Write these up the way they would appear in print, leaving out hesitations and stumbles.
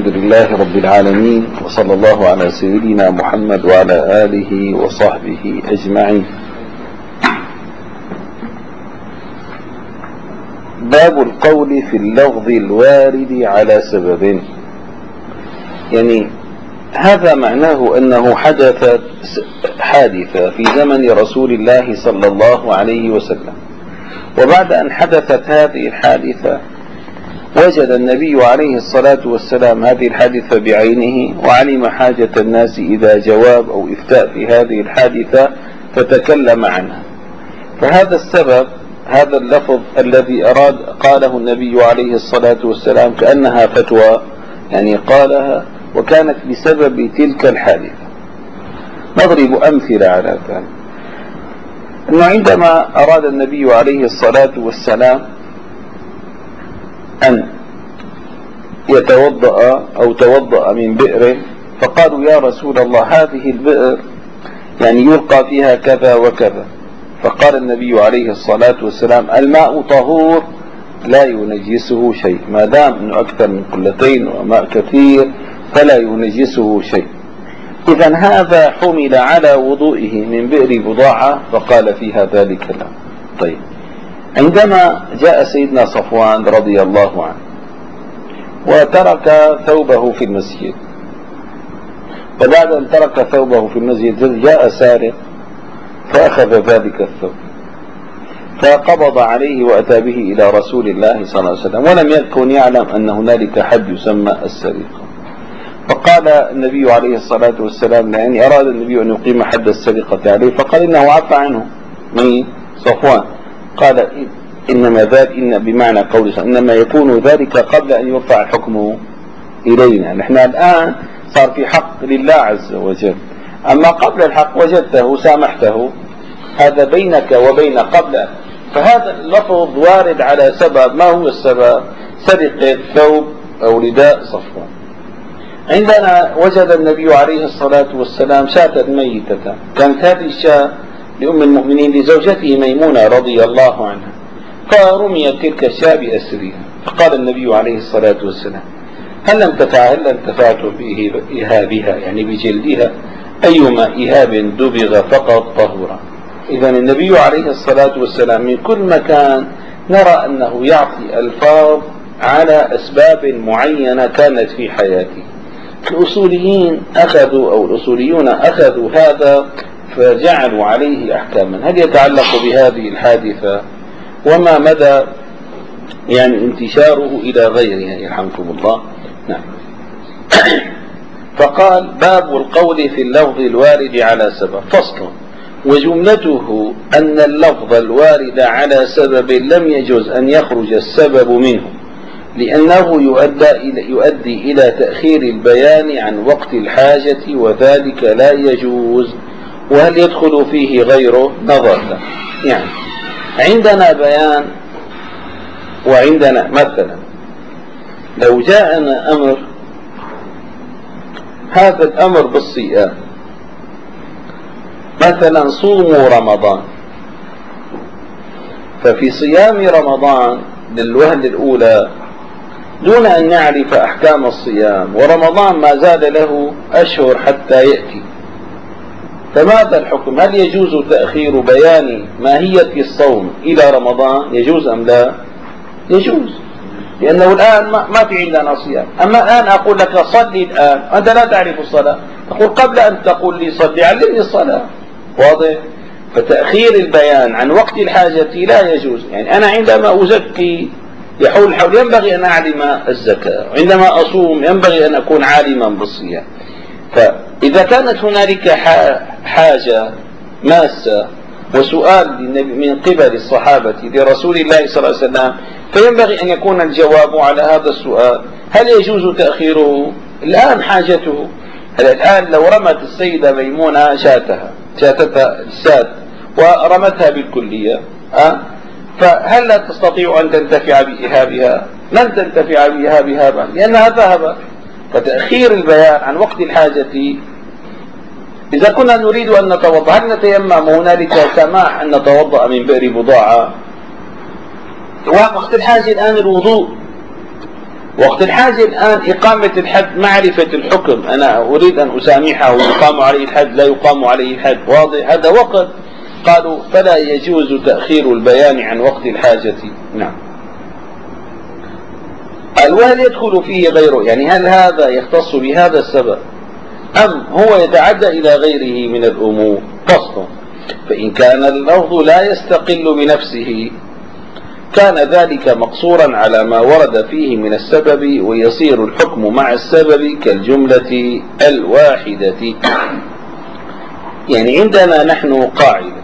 الحمد لله رب العالمين، وصلى الله على سيدنا محمد وعلى آله وصحبه أجمعين. باب القول في اللفظ الوارد على سبب. يعني هذا معناه أنه حدثت حادثة في زمن رسول الله صلى الله عليه وسلم، وبعد أن حدثت هذه الحادثة وجد النبي عليه الصلاة والسلام هذه الحادثة بعينه، وعلم حاجة الناس إذا جواب أو إفتاء في هذه الحادثة فتكلم عنها. فهذا السبب، هذا اللفظ الذي قاله النبي عليه الصلاة والسلام كأنها فتوى، يعني قالها وكانت بسبب تلك الحادثة. نضرب أمثلة على ذلك. أنه عندما أراد النبي عليه الصلاة والسلام أن يتوضأ أو توضأ من بئر، فقالوا يا رسول الله هذه البئر يعني يلقى فيها كذا وكذا، فقال النبي عليه الصلاة والسلام الماء طهور لا ينجسه شيء، ما دام أنه أكثر من قلتين وماء كثير فلا ينجسه شيء. إذن هذا حمل على وضوئه من بئر بضاعة فقال فيها ذلك لا. طيب، عندما جاء سيدنا صفوان رضي الله عنه وترك ثوبه في المسجد، وبعد أن ترك ثوبه في المسجد جاء سارق فأخذ ذلك الثوب فقبض عليه وأتى به إلى رسول الله صلى الله عليه وسلم، ولم يكن يعلم أن هنالك حد يسمى السرقة. فقال النبي عليه الصلاة والسلام، يعني أراد النبي أن يقيم حد السرقة عليه، فقال إنه عفى عنه من صفوان. قال إنما ذلك بمعنى قوله إنما يكون ذلك قبل أن يرفع الحكم إلينا. نحن الآن صار في حق لله عز وجل، أما قبل الحق وجدته سامحته، هذا بينك وبين قبل. فهذا اللفظ وارد على سبب. ما هو السبب؟ سرقة ثوب أو رداء صفوان. عندنا وجد النبي عليه الصلاة والسلام شاة ميتة، كانت هذه الشاة لأم المؤمنين لزوجته ميمونة رضي الله عنها، فرميت تلك الشاة بأسرها. فقال النبي عليه الصلاة والسلام هل انتفعتم بإهابها، يعني بجلدها، أيما إهاب دبغ فقط طهورا. إذن النبي عليه الصلاة والسلام من كل مكان نرى أنه يعطي ألفاظ على أسباب معينة كانت في حياته. الأصوليون أخذوا هذا فجعلوا عليه أحكاما. هل يتعلق بهذه الحادثة وما مدى يعني انتشاره إلى غيرها يرحمكم الله؟ نعم. فقال باب القول في اللفظ الوارد على سبب. فصل. وجملته أن اللفظ الوارد على سبب لم يجوز أن يخرج السبب منه، لأنه يؤدي إلى تأخير البيان عن وقت الحاجة، وذلك لا يجوز. وهل يدخل فيه غيره؟ نظر له. يعني عندنا بيان، وعندنا مثلا لو جاءنا أمر، هذا الأمر بالصيام، مثلا صوموا رمضان، ففي صيام رمضان للوهلة الأولى دون أن نعرف أحكام الصيام، ورمضان ما زال له أشهر حتى يأتي، فماذا الحكم؟ هل يجوز تأخير بيان ماهية الصوم إلى رمضان؟ يجوز أم لا؟ يجوز، لأنه الآن ما في عندنا صيام. أما الآن أقول لك صلي الآن، أنت لا تعرف الصلاة، أقول قبل أن تقول لي صلي علمني الصلاة. واضح؟ فتأخير البيان عن وقت الحاجة لا يجوز. يعني أنا عندما أزكي يحول الحول ينبغي أن أعلم الزكاة، وعندما أصوم ينبغي أن أكون عالما بالصيام. فإذا كانت هنالك حاجة ماسة وسؤال من قبل الصحابة لرسول الله صلى الله عليه وسلم، فينبغي أن يكون الجواب على هذا السؤال. هل يجوز تأخيره؟ الآن حاجته. الآن لو رمت السيدة ميمونة شاتها ورمتها بالكلية، فهل لا تستطيع أن تنتفع بإهابها؟ لن تنتفع بإهابها لأنها ذهبت. فتأخير البيان عن وقت الحاجة. إذا كنا نريد أن نتوضأ هل نتيمم هنالك سماح أن نتوضأ من بئر بضاعة؟ وقت الحاجة الآن الوضوء، وقت الحاجة الآن إقامة الحد معرفة الحكم، أنا أريد أن أسامحه يقام عليه الحد لا يقام عليه الحد، واضح هذا وقت. قالوا فلا يجوز تأخير البيان عن وقت الحاجة. نعم. قال وهل يدخل فيه غيره، يعني هل هذا يختص بهذا السبب أم هو يتعدى إلى غيره من الأمور؟ فصل. فإن كان اللفظ لا يستقل بنفسه كان ذلك مقصورا على ما ورد فيه من السبب، ويصير الحكم مع السبب كالجملة الواحدة. يعني عندنا نحن قاعدة،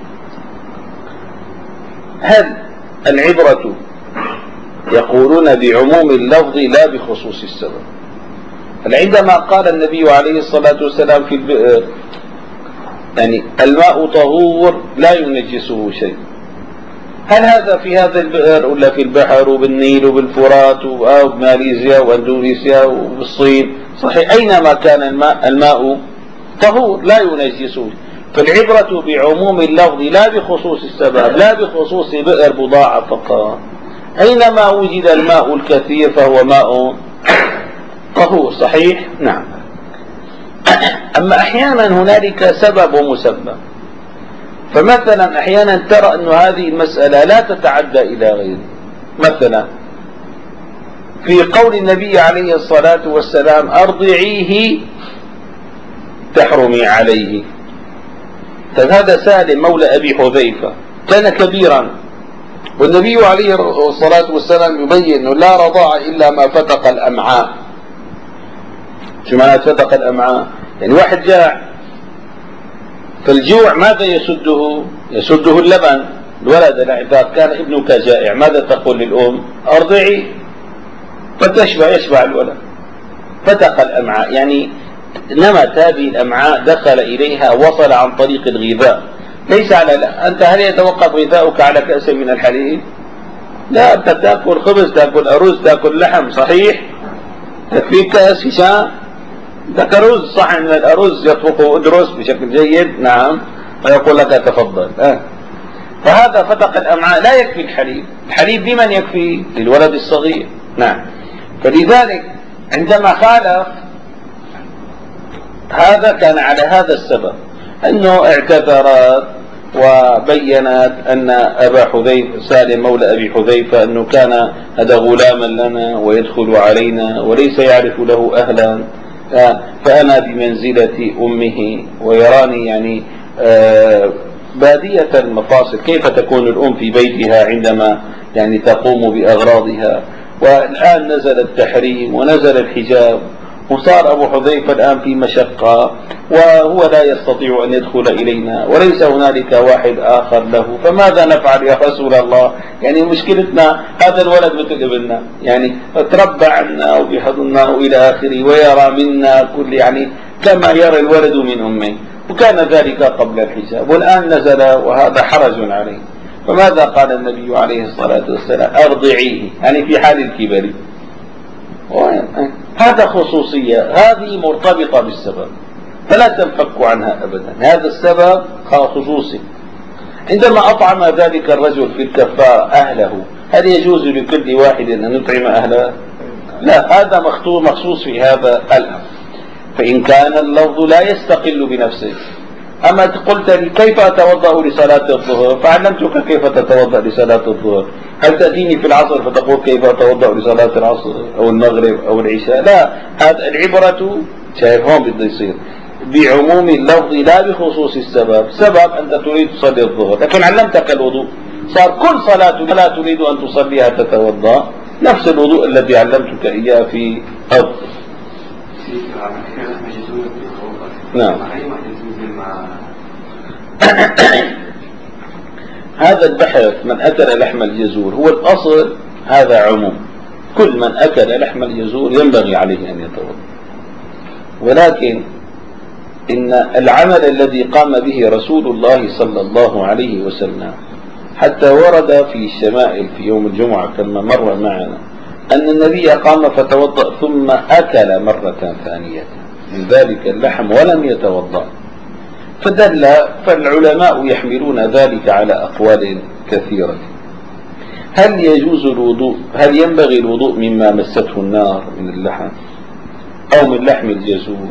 هل العبرة يقولون بعموم اللفظ لا بخصوص السبب. فعندما قال النبي عليه الصلاة والسلام في البئر يعني الماء طهور لا ينجسه شيء، هل هذا في هذا البئر ولا في البحر وبالنيل وبالفرات وبماليزيا واندونيسيا وبالصين؟ صحيح، أينما كان الماء طهور لا ينجسه. فالعبرة بعموم اللفظ لا بخصوص السبب، لا بخصوص بئر بضاعة فقط. أينما وجد الماء الكثير فهو ماء طهور. صحيح؟ نعم. أما أحيانا هنالك سبب ومسبب، فمثلا أحيانا ترى أن هذه المسألة لا تتعدى إلى غيره. مثلا في قول النبي عليه الصلاة والسلام أرضعيه تحرمي عليه، هذا سالم مولى أبي حذيفة كان كبيرا، والنبي عليه الصلاة والسلام يبين أنه لا رضاع إلا ما فتق الأمعاء. شو معنى فتق الأمعاء؟ يعني واحد جاع، فالجوع ماذا يسده؟ يسده اللبن. الولد إذا كان ابنك جائع ماذا تقول للأم؟ أرضعي، يشبع الولد. فتق الأمعاء يعني نمت هذه الأمعاء، دخل إليها، وصل عن طريق الغذاء. ليس على أنت هل يتوقف غذاؤك على كأس من الحليب؟ لا، أنت تأكل خبز، تأكل أرز، تأكل لحم. صحيح؟ تكفيك كأس هشام، لك رز، صحن من الأرز يطبخه أدرس بشكل جيد. نعم. ويقول لك تفضل. فهذا فتق الأمعاء لا يكفي الحليب. الحليب لمن يكفي؟ للولد الصغير. نعم. فلذلك عندما خالف هذا كان على هذا السبب، أنه اعتذرت وبينت أن أبا حذيفة سالم مولى أبي حذيفة أنه كان هذا غلاما لنا ويدخل علينا وليس يعرف له أهلا، فأنا بمنزلة أمه، ويراني يعني بادية المفاصل، كيف تكون الأم في بيتها عندما يعني تقوم بأغراضها. والآن نزل التحريم ونزل الحجاب، وصار أبو حذيفة الآن في مشقة، وهو لا يستطيع أن يدخل إلينا، وليس هنالك واحد آخر له، فماذا نفعل يا رسول الله؟ يعني مشكلتنا هذا الولد مثل ابننا، يعني تربى عنا وبحضننا وإلى آخره، ويرى منا كل يعني كما يرى الولد من أمه، وكان ذلك قبل الحجاب، والآن نزل وهذا حرج عليه. فماذا قال النبي عليه الصلاة والسلام؟ أرضعيه، يعني في حال الكبر. هذا خصوصية، هذه مرتبطة بالسبب فلا تنفك عنها أبدا. هذا السبب خصوصي. عندما أطعم ذلك الرجل في الكفارة أهله، هل يجوز لكل واحد أن يطعم أهله؟ لا، هذا مخصوص في هذا الأمر. فإن كان اللفظ لا يستقل بنفسه. أما قلت لي كيف أتوضأ لصلاة الظهر، فعلمتك كيف تتوضأ لصلاة الظهر. هل تأتيني في العصر فتقول كيف أتوضأ لصلاة العصر أو المغرب أو العشاء؟ لا، هذا العبرة شايف هون بده يصير بعموم اللفظ لا بخصوص السبب. سبب أنت تريد تصلي الظهر، لكن علمتك الوضوء، صار كل صلاة لا تريد أن تصليها تتوضأ نفس الوضوء الذي علمتك إياه في الظهر. نعم. هذا البحث من أكل لحم الجزور هو الأصل، هذا عموم، كل من أكل لحم الجزور ينبغي عليه أن يتوضأ، ولكن إن العمل الذي قام به رسول الله صلى الله عليه وسلم حتى ورد في الشمائل في يوم الجمعة كما مر معنا أن النبي قام فتوضأ ثم أكل مرة ثانية من ذلك اللحم ولم يتوضأ، فالعلماء يحملون ذلك على أقوال كثيرة. هل يجوز الوضوء، هل ينبغي الوضوء مما مسته النار من اللحم أو من لحم الجزور؟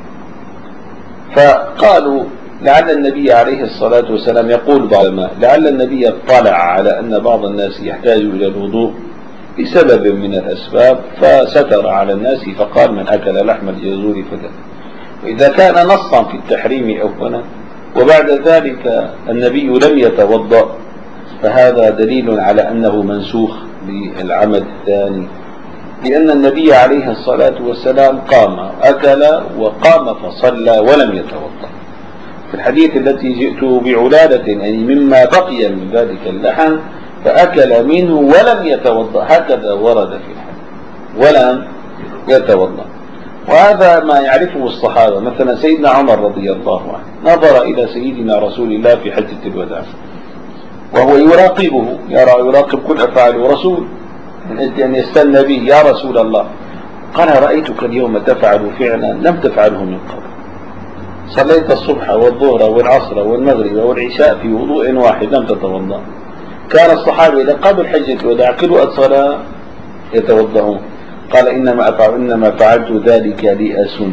فقالوا لعل النبي عليه الصلاة والسلام، يقول بعض العلماء لعل النبي اطلع على أن بعض الناس يحتاج إلى الوضوء بسبب من الأسباب فستر على الناس فقال من أكل لحم الجزور فكذا. وإذا كان نصا في التحريم أولا وبعد ذلك النبي لم يتوضأ فهذا دليل على أنه منسوخ بالعمد الثاني، لأن النبي عليه الصلاة والسلام قام أكل وقام فصلى ولم يتوضأ. في الحديث التي جئت بعلالة يعني مما بقي من ذلك اللحم فأكل منه ولم يتوضأ، هكذا ورد في الحديث ولم يتوضأ. وهذا ما يعرفه الصحابة. مثلا سيدنا عمر رضي الله عنه نظر إلى سيدنا رسول الله في حجة الوداع وهو يراقبه، يراقب كل أفعاله، رسول أن يستنى به يا رسول الله، قال رأيتك اليوم تفعل فعلا لم تفعله من قبل، صليت الصبح والظهر والعصر والمغرب والعشاء في وضوء واحد لم تتوضأ. كان الصحابة إذا قبل حجة الوداع كل وقت صلاة يتوضأون. قال إنما فعلت ذلك لأسن.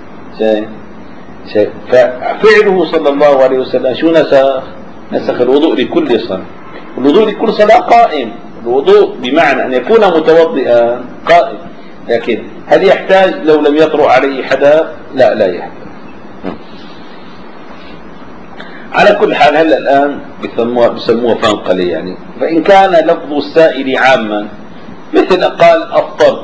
ففعله صلى الله عليه وسلم شو نسخ الوضوء لكل صلاة. الوضوء لكل صلاة قائم، الوضوء بمعنى أن يكون متوضئا قائم، لكن هل يحتاج لو لم يطرأ عليه حدث؟ لا يحتاج. على كل حال هلا الآن بسموها فانقلي يعني. فإن كان لفظ السائل عاما مثل قال أفطرت،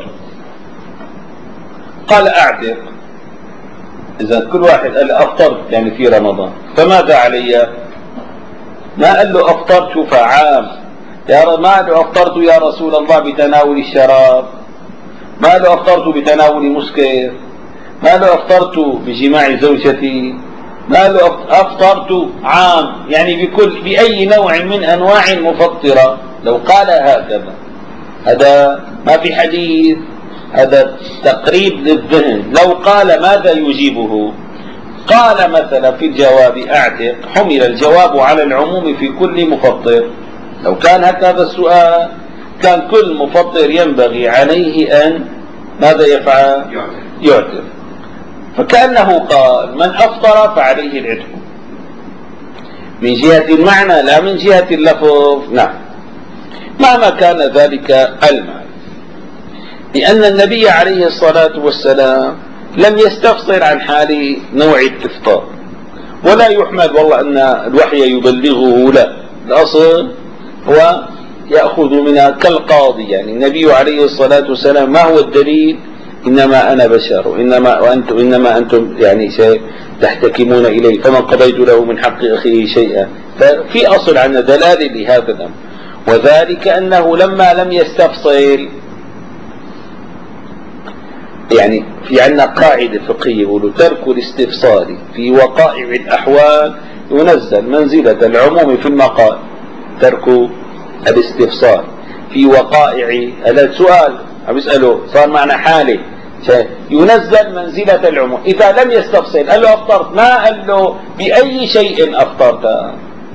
قال أعتق، إذا كل واحد قال أفطرت يعني في رمضان فماذا علي؟ ما قال له أفطرت فعام، ما قال له أفطرت يا رسول الله بتناول الشراب، ما قال له أفطرت بتناول مسكر، ما قال له أفطرت بجماع زوجتي، ما قال له أفطرت عام يعني بأي نوع من أنواع المفطرة. لو قال هكذا هذا ما في حديث، هذا تقريب للذهن. لو قال ماذا يجيبه؟ قال مثلا في الجواب أعتق، حمل الجواب على العموم في كل مفطر. لو كان هكذا السؤال كان كل مفطر ينبغي عليه أن ماذا يفعل؟ يعتق. فكأنه قال من أفطر فعليه العتق من جهة المعنى لا من جهة اللفظ. نعم، مهما كان ذلك المعنى، لأن النبي عليه الصلاة والسلام لم يستفسر عن حال نوع الإفطار، ولا يحمد والله أن الوحي يبلغه، لا، الأصل هو يأخذ منها كالقاضي. يعني النبي عليه الصلاة والسلام ما هو الدليل؟ إنما أنا بشر إنما أنتم يعني تحتكمون إليه، فمن قضيت له من حق أخيه شيئا. ففي أصل عن دلالة لهذا الأمر، وذلك أنه لما لم يستفصل، يعني في عندنا قاعدة فقهية يقولوا ترك الاستفصال في وقائع الأحوال ينزل منزلة العموم في المقال. ترك الاستفصال في وقائع، هذا السؤال عم يسأله صار معنا حالة، ينزل منزلة العموم. إذا لم يستفصل قال له أفطرت، ما قال له بأي شيء أفطرت،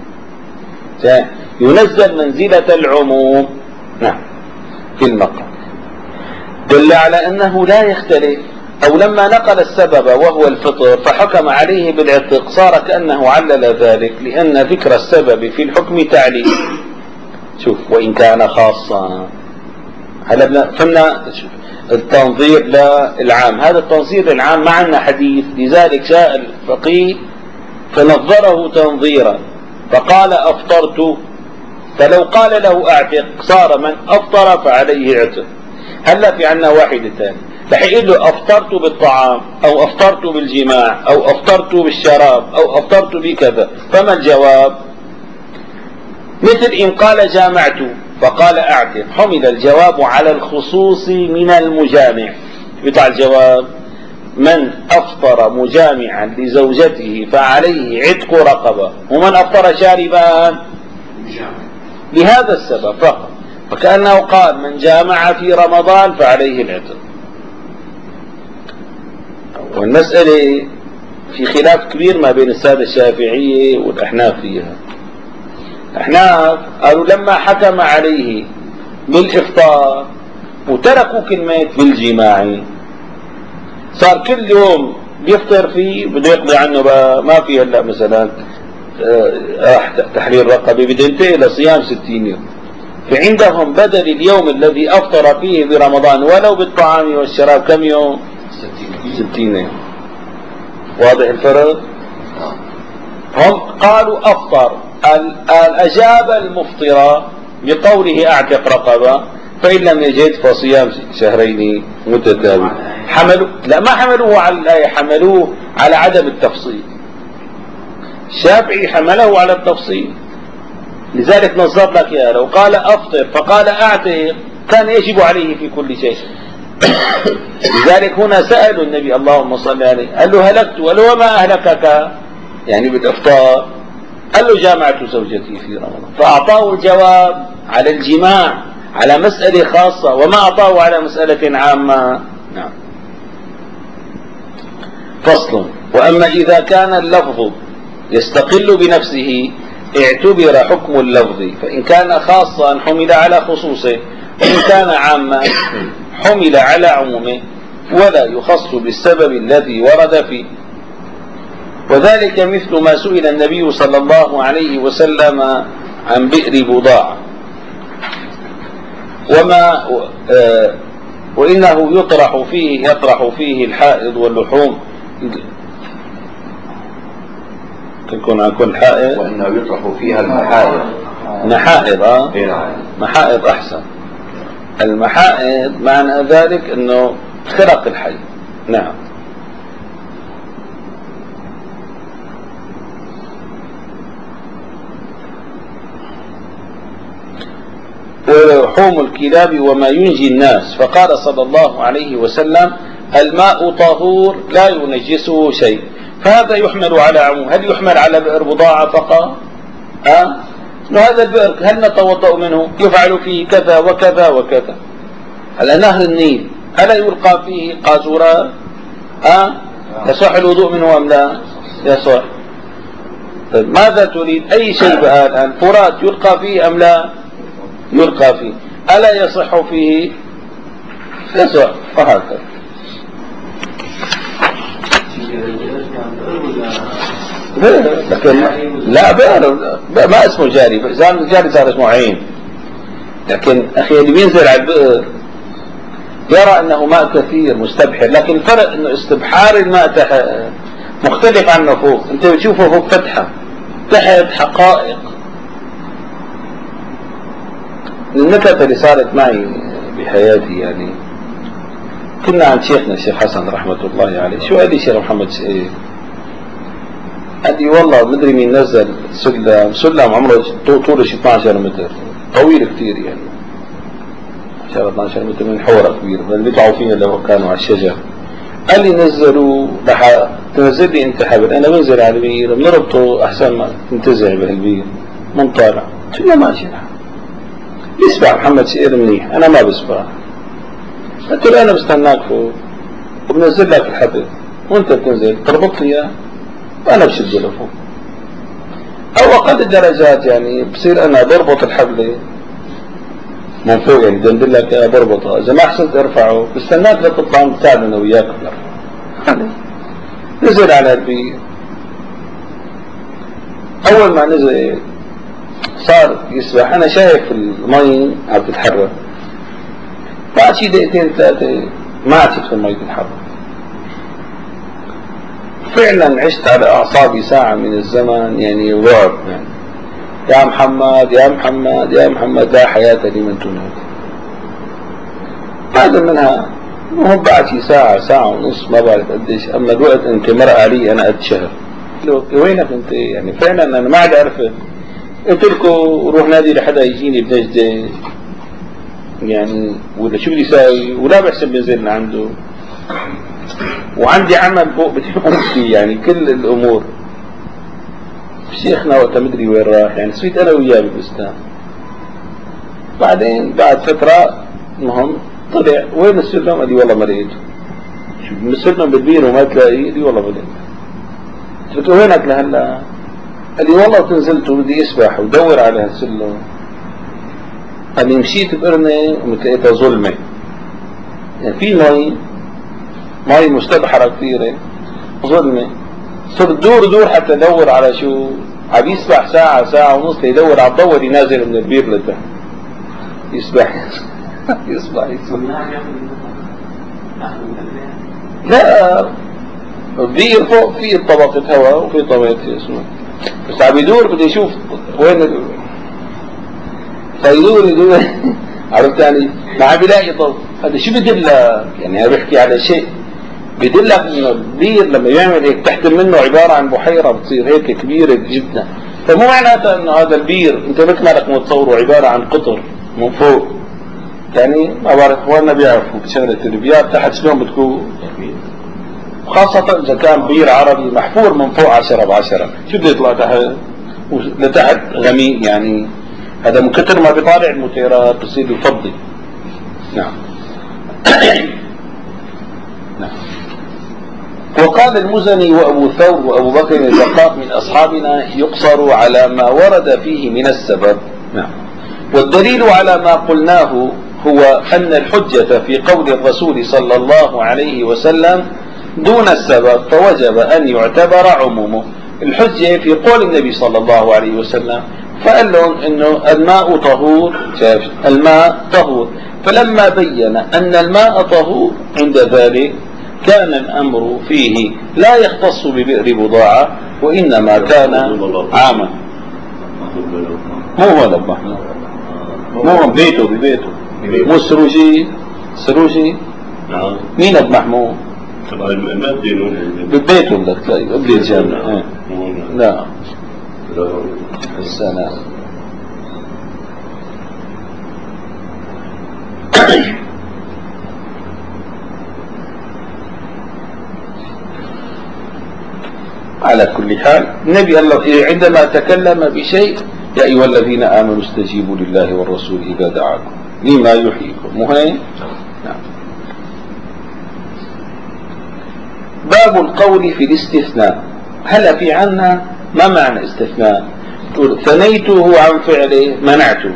ينزل منزلة العموم. نعم في المقال، دل على أنه لا يختلف. أو لما نقل السبب وهو الفطر فحكم عليه بالعتق صار كأنه علل ذلك، لأن ذكر السبب في الحكم تعليل. شوف، وإن كان خاصا. هلا فهمنا التنظير للعام، هذا التنظير العام ما عندنا حديث، لذلك جاء الفقيه فنظره تنظيرا فقال أفطرت. فلو قال له أعتق صار من أفطر فعليه عتق. هلا في عنا واحد ثاني رح يقول له أفطرت بالطعام أو أفطرت بالجماع أو أفطرت بالشراب أو أفطرت بكذا، فما الجواب؟ مثل إن قال جامعت فقال أعتق، حمل الجواب على الخصوص من المجامع. يطلع الجواب من أفطر مجامعا لزوجته فعليه عتق رقبة، ومن أفطر شاربا لهذا السبب فقط. فكأنه قال من جامع في رمضان فعليه العتق. والمسألة في خلاف كبير ما بين السادة الشافعية والأحناف فيها. الأحناف قالوا لما حكم عليه بالإفطار وتركوا كلمة بالجماع، صار كل يوم بيفطر فيه بده يقضي عنه بقى، ما في هلا مثلا تحرير رقبة بده ينتهي لصيام 60 يوم. فعندهم بدل اليوم الذي أفطر فيه برمضان ولو بالطعام والشراب كم يوم؟ 60 يوم. واضح الفرق؟ هم قالوا أفطر، أجاب المفطر بقوله أعتق رقبة، فإن لم يجد فصيام شهرين متتابعين. حملوا لا ما حملوه على الآية، حملوه على عدم التفصيل. الشافعي حمله على التفصيل، لذلك نظر لك يا لو قال أفطر فقال أعتق كان يجب عليه في كل شيء. لذلك هنا سألوا النبي اللهم صل عليه، قال له هلكت، قال له وما أهلكك يعني بالإفطار؟ قال له جامعت زوجتي في رمضان، فأعطاه الجواب على الجماع على مسألة خاصة، وما أعطاه على مسألة عامة. نعم. فصل. وأما إذا كان اللفظ يستقل بنفسه اعتبر حكم اللفظ، فإن كان خاصا حمل على خصوصه، وإن كان عاما حمل على عمومه، ولا يخص بالسبب الذي ورد فيه. وذلك مثل ما سئل النبي صلى الله عليه وسلم عن بئر بضاعة، وإنه يطرح فيه الحائض واللحوم، تكون عن كل حائض، وإنه يطرح فيها المحائض. محائض محائض أحسن. المحائض معنى ذلك أنه خرق الحي. نعم. ولحوم الكلاب وما ينجي الناس، فقال صلى الله عليه وسلم الماء طهور لا ينجسه شيء، فهذا يحمل على عموم. هل يحمل على بئر بضاعة فقط؟ هذا البئر هل نتوضأ منه؟ يفعل فيه كذا وكذا وكذا. على نهر النيل ألا يلقى فيه قاذورات؟ يصح الوضوء منه أم لا؟ يصح. طيب ماذا تريد؟ أي شيء بقى الآن؟ فرات يلقى فيه أم لا؟ يلقى فيه. ألا يصح فيه؟ يصح. وهكذا. لكن لا بئر ما اسمه جاري، جاري صار اسمه عين. لكن أخي اللي بينزل على البئر يرى أنه ماء كثير مستبحر، لكن الفرق أنه استبحار الماء مختلف عنه فوق. أنت بتشوفه فوق فتحة، تحت حقائق. النكت اللي صارت معي بحياتي يعني، كنا عند شيخنا الشيخ حسن رحمة الله عليه، شو قال لي شيخ محمد سئيل؟ قال لي والله مدري مين نزل سلم عمره طوله 12 متر، طويل كثير يعني 12 متر، من حوره كبير بل بيطلعوا فيه لو كانوا على الشجر. قال لي نزلوا تنزل لي انت حبل، انا بنزل على البير بنربطه احسن ما تنتزع بهالبير من طالع. قلت له ماشي بيسبح محمد سئيل منيح، انا ما بسبح. قلت له انا بستناك فوق وبنزل لك الحبل وانت بتنزل تربط لي اياه وانا بشد له فوق، او اقل الدرجات يعني بصير انا بربط الحبل من فوق، يعني بدندل لك بربطه، اذا ما احسنت ارفعه بستناك لتطلع نساعد انا وياك. نزل على البير، اول ما نزل صار يسبح، انا شايف المي عم تتحرك، بعد شي دقيقتين ثلاثه ما عاد في المي تتحرك. فعلا عشت على اعصابي ساعه من الزمن يعني رعب، يعني يا محمد يا محمد يا محمد لا حياة لمن تنادي. بعد منها مو بعد شي ساعة ونص ما بعرف قديش، اما الوقت انت مرق علي انا قد شهر. وينك انت؟ يعني فعلا انا ما عاد عرفت. قلت لكم روح نادي لحدا يجيني بنجدة يعني، ولا شو بدي ساوي، ولا بحسب بنزل عنده، وعندي عمل فوق بدي اقوم فيه، يعني كل الامور. شيخنا وقت مدري وين راح، يعني صرت انا وياه بالبستان. بعدين بعد فترة المهم طلع وين السلم؟ قال لي والله ما لقيته. شو السلم بالبير وما تلاقيه؟ قال لي والله ما لقيته. قلت له وينك لهلا؟ قال لي والله تنزلت وبدي اسبح ودور على هالسلم. أنا مشيت بقرنة ومتلقيتها ظلمة، يعني في مي مستبحرة كثيرة ظلمة، صرت دور حتى ادور على شو عم يسبح ساعة ونص ليدور على الضوء اللي نازل من البير لتحت يسبح يسبح. لا البير فوق في طبقة هواء وفي طبقة اسمه، بس عم يدور بده يشوف وين فيدور عرفت يعني ما عم بيلاقي ضوء. هذا شو بدلك؟ يعني انا بحكي على شيء بدلك انه البير لما يعمل هيك تحت منه عبارة عن بحيرة بتصير هيك كبيرة جدا، فمو معناتها انه هذا البير انت مثل ما لك متصوره عبارة عن قطر من فوق. يعني ما بعرف اخواننا بيعرفوا بشغلة البيار تحت شلون بتكون، خاصة اذا كان بير عربي محفور من فوق 10 ب10 شو بده يطلع تحت لتحت غميق، يعني هذا من كثر ما بيطالع الموتيرات بصير يفضي. نعم. نعم. وقال المزني وأبو ثور وأبو بكر الزقاق من أصحابنا يقصر على ما ورد فيه من السبب. نعم. والدليل على ما قلناه هو أن الحجة في قول الرسول صلى الله عليه وسلم دون السبب، فوجب أن يعتبر عمومه. الحجة في قول النبي صلى الله عليه وسلم فقال لهم انه الماء طهور، شايف الماء طهور، فلما بين ان الماء طهور عند ذلك كان الامر فيه لا يختص ببئر بضاعة وانما كان عاما. مو هو اب محمود، مو ببيته مو سروجي مين اب محمود ببيته بدك تلاقي قبل الجامع. لا السلام. على كل حال النبي الله عندما تكلم بشيء يا أيها الذين آمنوا استجيبوا لله والرسول إذا دعاكم لما يحييكم. مهم. نعم. باب القول في الاستثناء. هلا في عنا ما معنى استثناء؟ تقول ثنيته عن فعله منعته.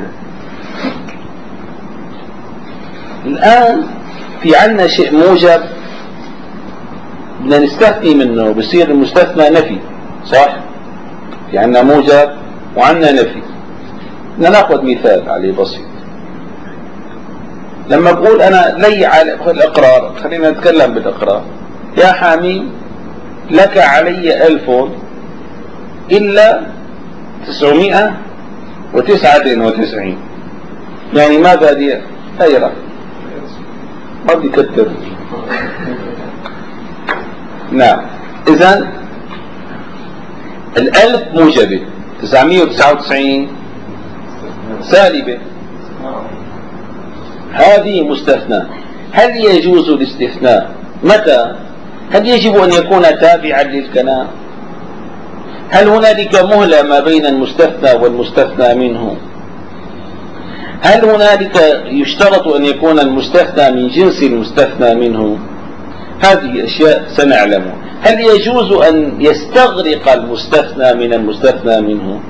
الآن في عنا شيء موجب بدنا نستثني منه، بصير المستثنى نفي، صح؟ في عنا موجب وعنا نفي. بدنا ناخذ مثال عليه بسيط. لما بقول أنا لي على الإقرار، خلينا نتكلم بالإقرار، يا حامي لك علي 1000 إلا 999. يعني ماذا دي خيرا ما بدي كتر. نعم. إذن 1000 موجبة، 999 سالبة، هذه مستثنى. هل يجوز الاستثناء؟ متى؟ هل يجب أن يكون تابعا للكلام؟ هل هنالك مهلة ما بين المستثنى والمستثنى منه؟ هل هنالك يشترط أن يكون المستثنى من جنس المستثنى منه؟ هذه أشياء سنعلمها. هل يجوز أن يستغرق المستثنى من المستثنى منه؟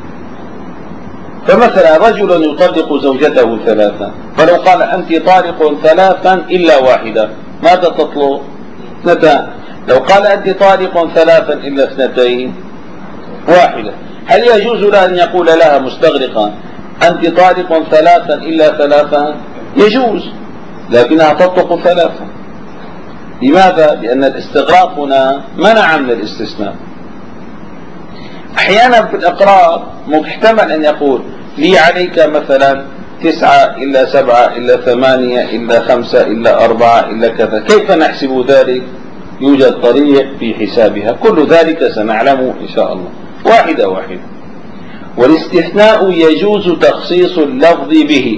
فمثلا رجل يطلق زوجته 3، فلو قال أنت طالق 3 إلا 1، ماذا تطلق؟ 2. لو قال أنت طالق 3 إلا 2، 1. هل يجوز له أن يقول لها مستغرقا أنت طالق 3 إلا 3؟ يجوز، لكنها تطلق 3. لماذا؟ لأن الاستغراق هنا منع من الاستثناء. أحيانا في الإقرار محتمل أن يقول لي عليك مثلا 9 إلا 7 إلا 8 إلا 5 إلا 4 إلا كذا. كيف نحسب ذلك؟ يوجد طريق في حسابها، كل ذلك سنعلمه إن شاء الله واحدة واحدة. والاستثناء يجوز تخصيص اللفظ به،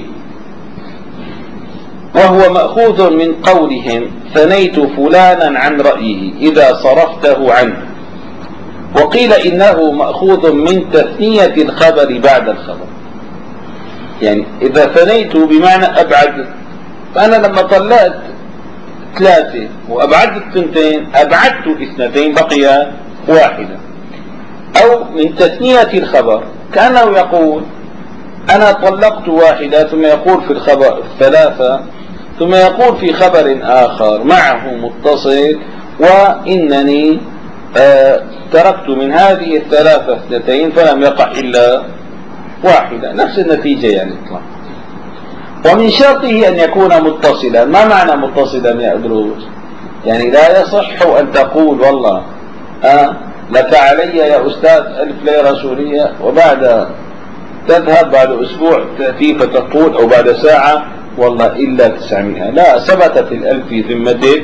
وهو مأخوذ من قولهم ثنيت فلانا عن رأيه إذا صرفته عنه. وقيل إنه مأخوذ من تثنية الخبر بعد الخبر، يعني إذا ثنيت بمعنى أبعد، فأنا لما طلقت 3 وأبعدت 2 أبعدت 2 بقي 1. أو من تثنية الخبر كأنه يقول أنا طلقت واحدة، ثم يقول في الخبر ثلاثة، ثم يقول في خبر آخر معه متصل وإنني تركت من هذه الثلاثة اثنتين فلم يقع إلا واحدة، نفس النتيجة يعني اطلاق. ومن شرطه أن يكون متصلا. ما معنى متصلا يا أدروس؟ يعني لا يصح أن تقول والله لك علي يا أستاذ 1000 ليرة سورية، وبعد تذهب بعد أسبوع تأتي فتقول أو بعد ساعة والله إلا 900. لا، ثبتت 1000 في ذمتك،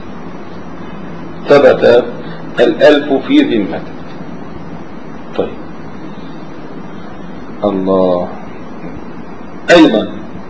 ثبتت 1000 في ذمتك. طيب الله. أيضا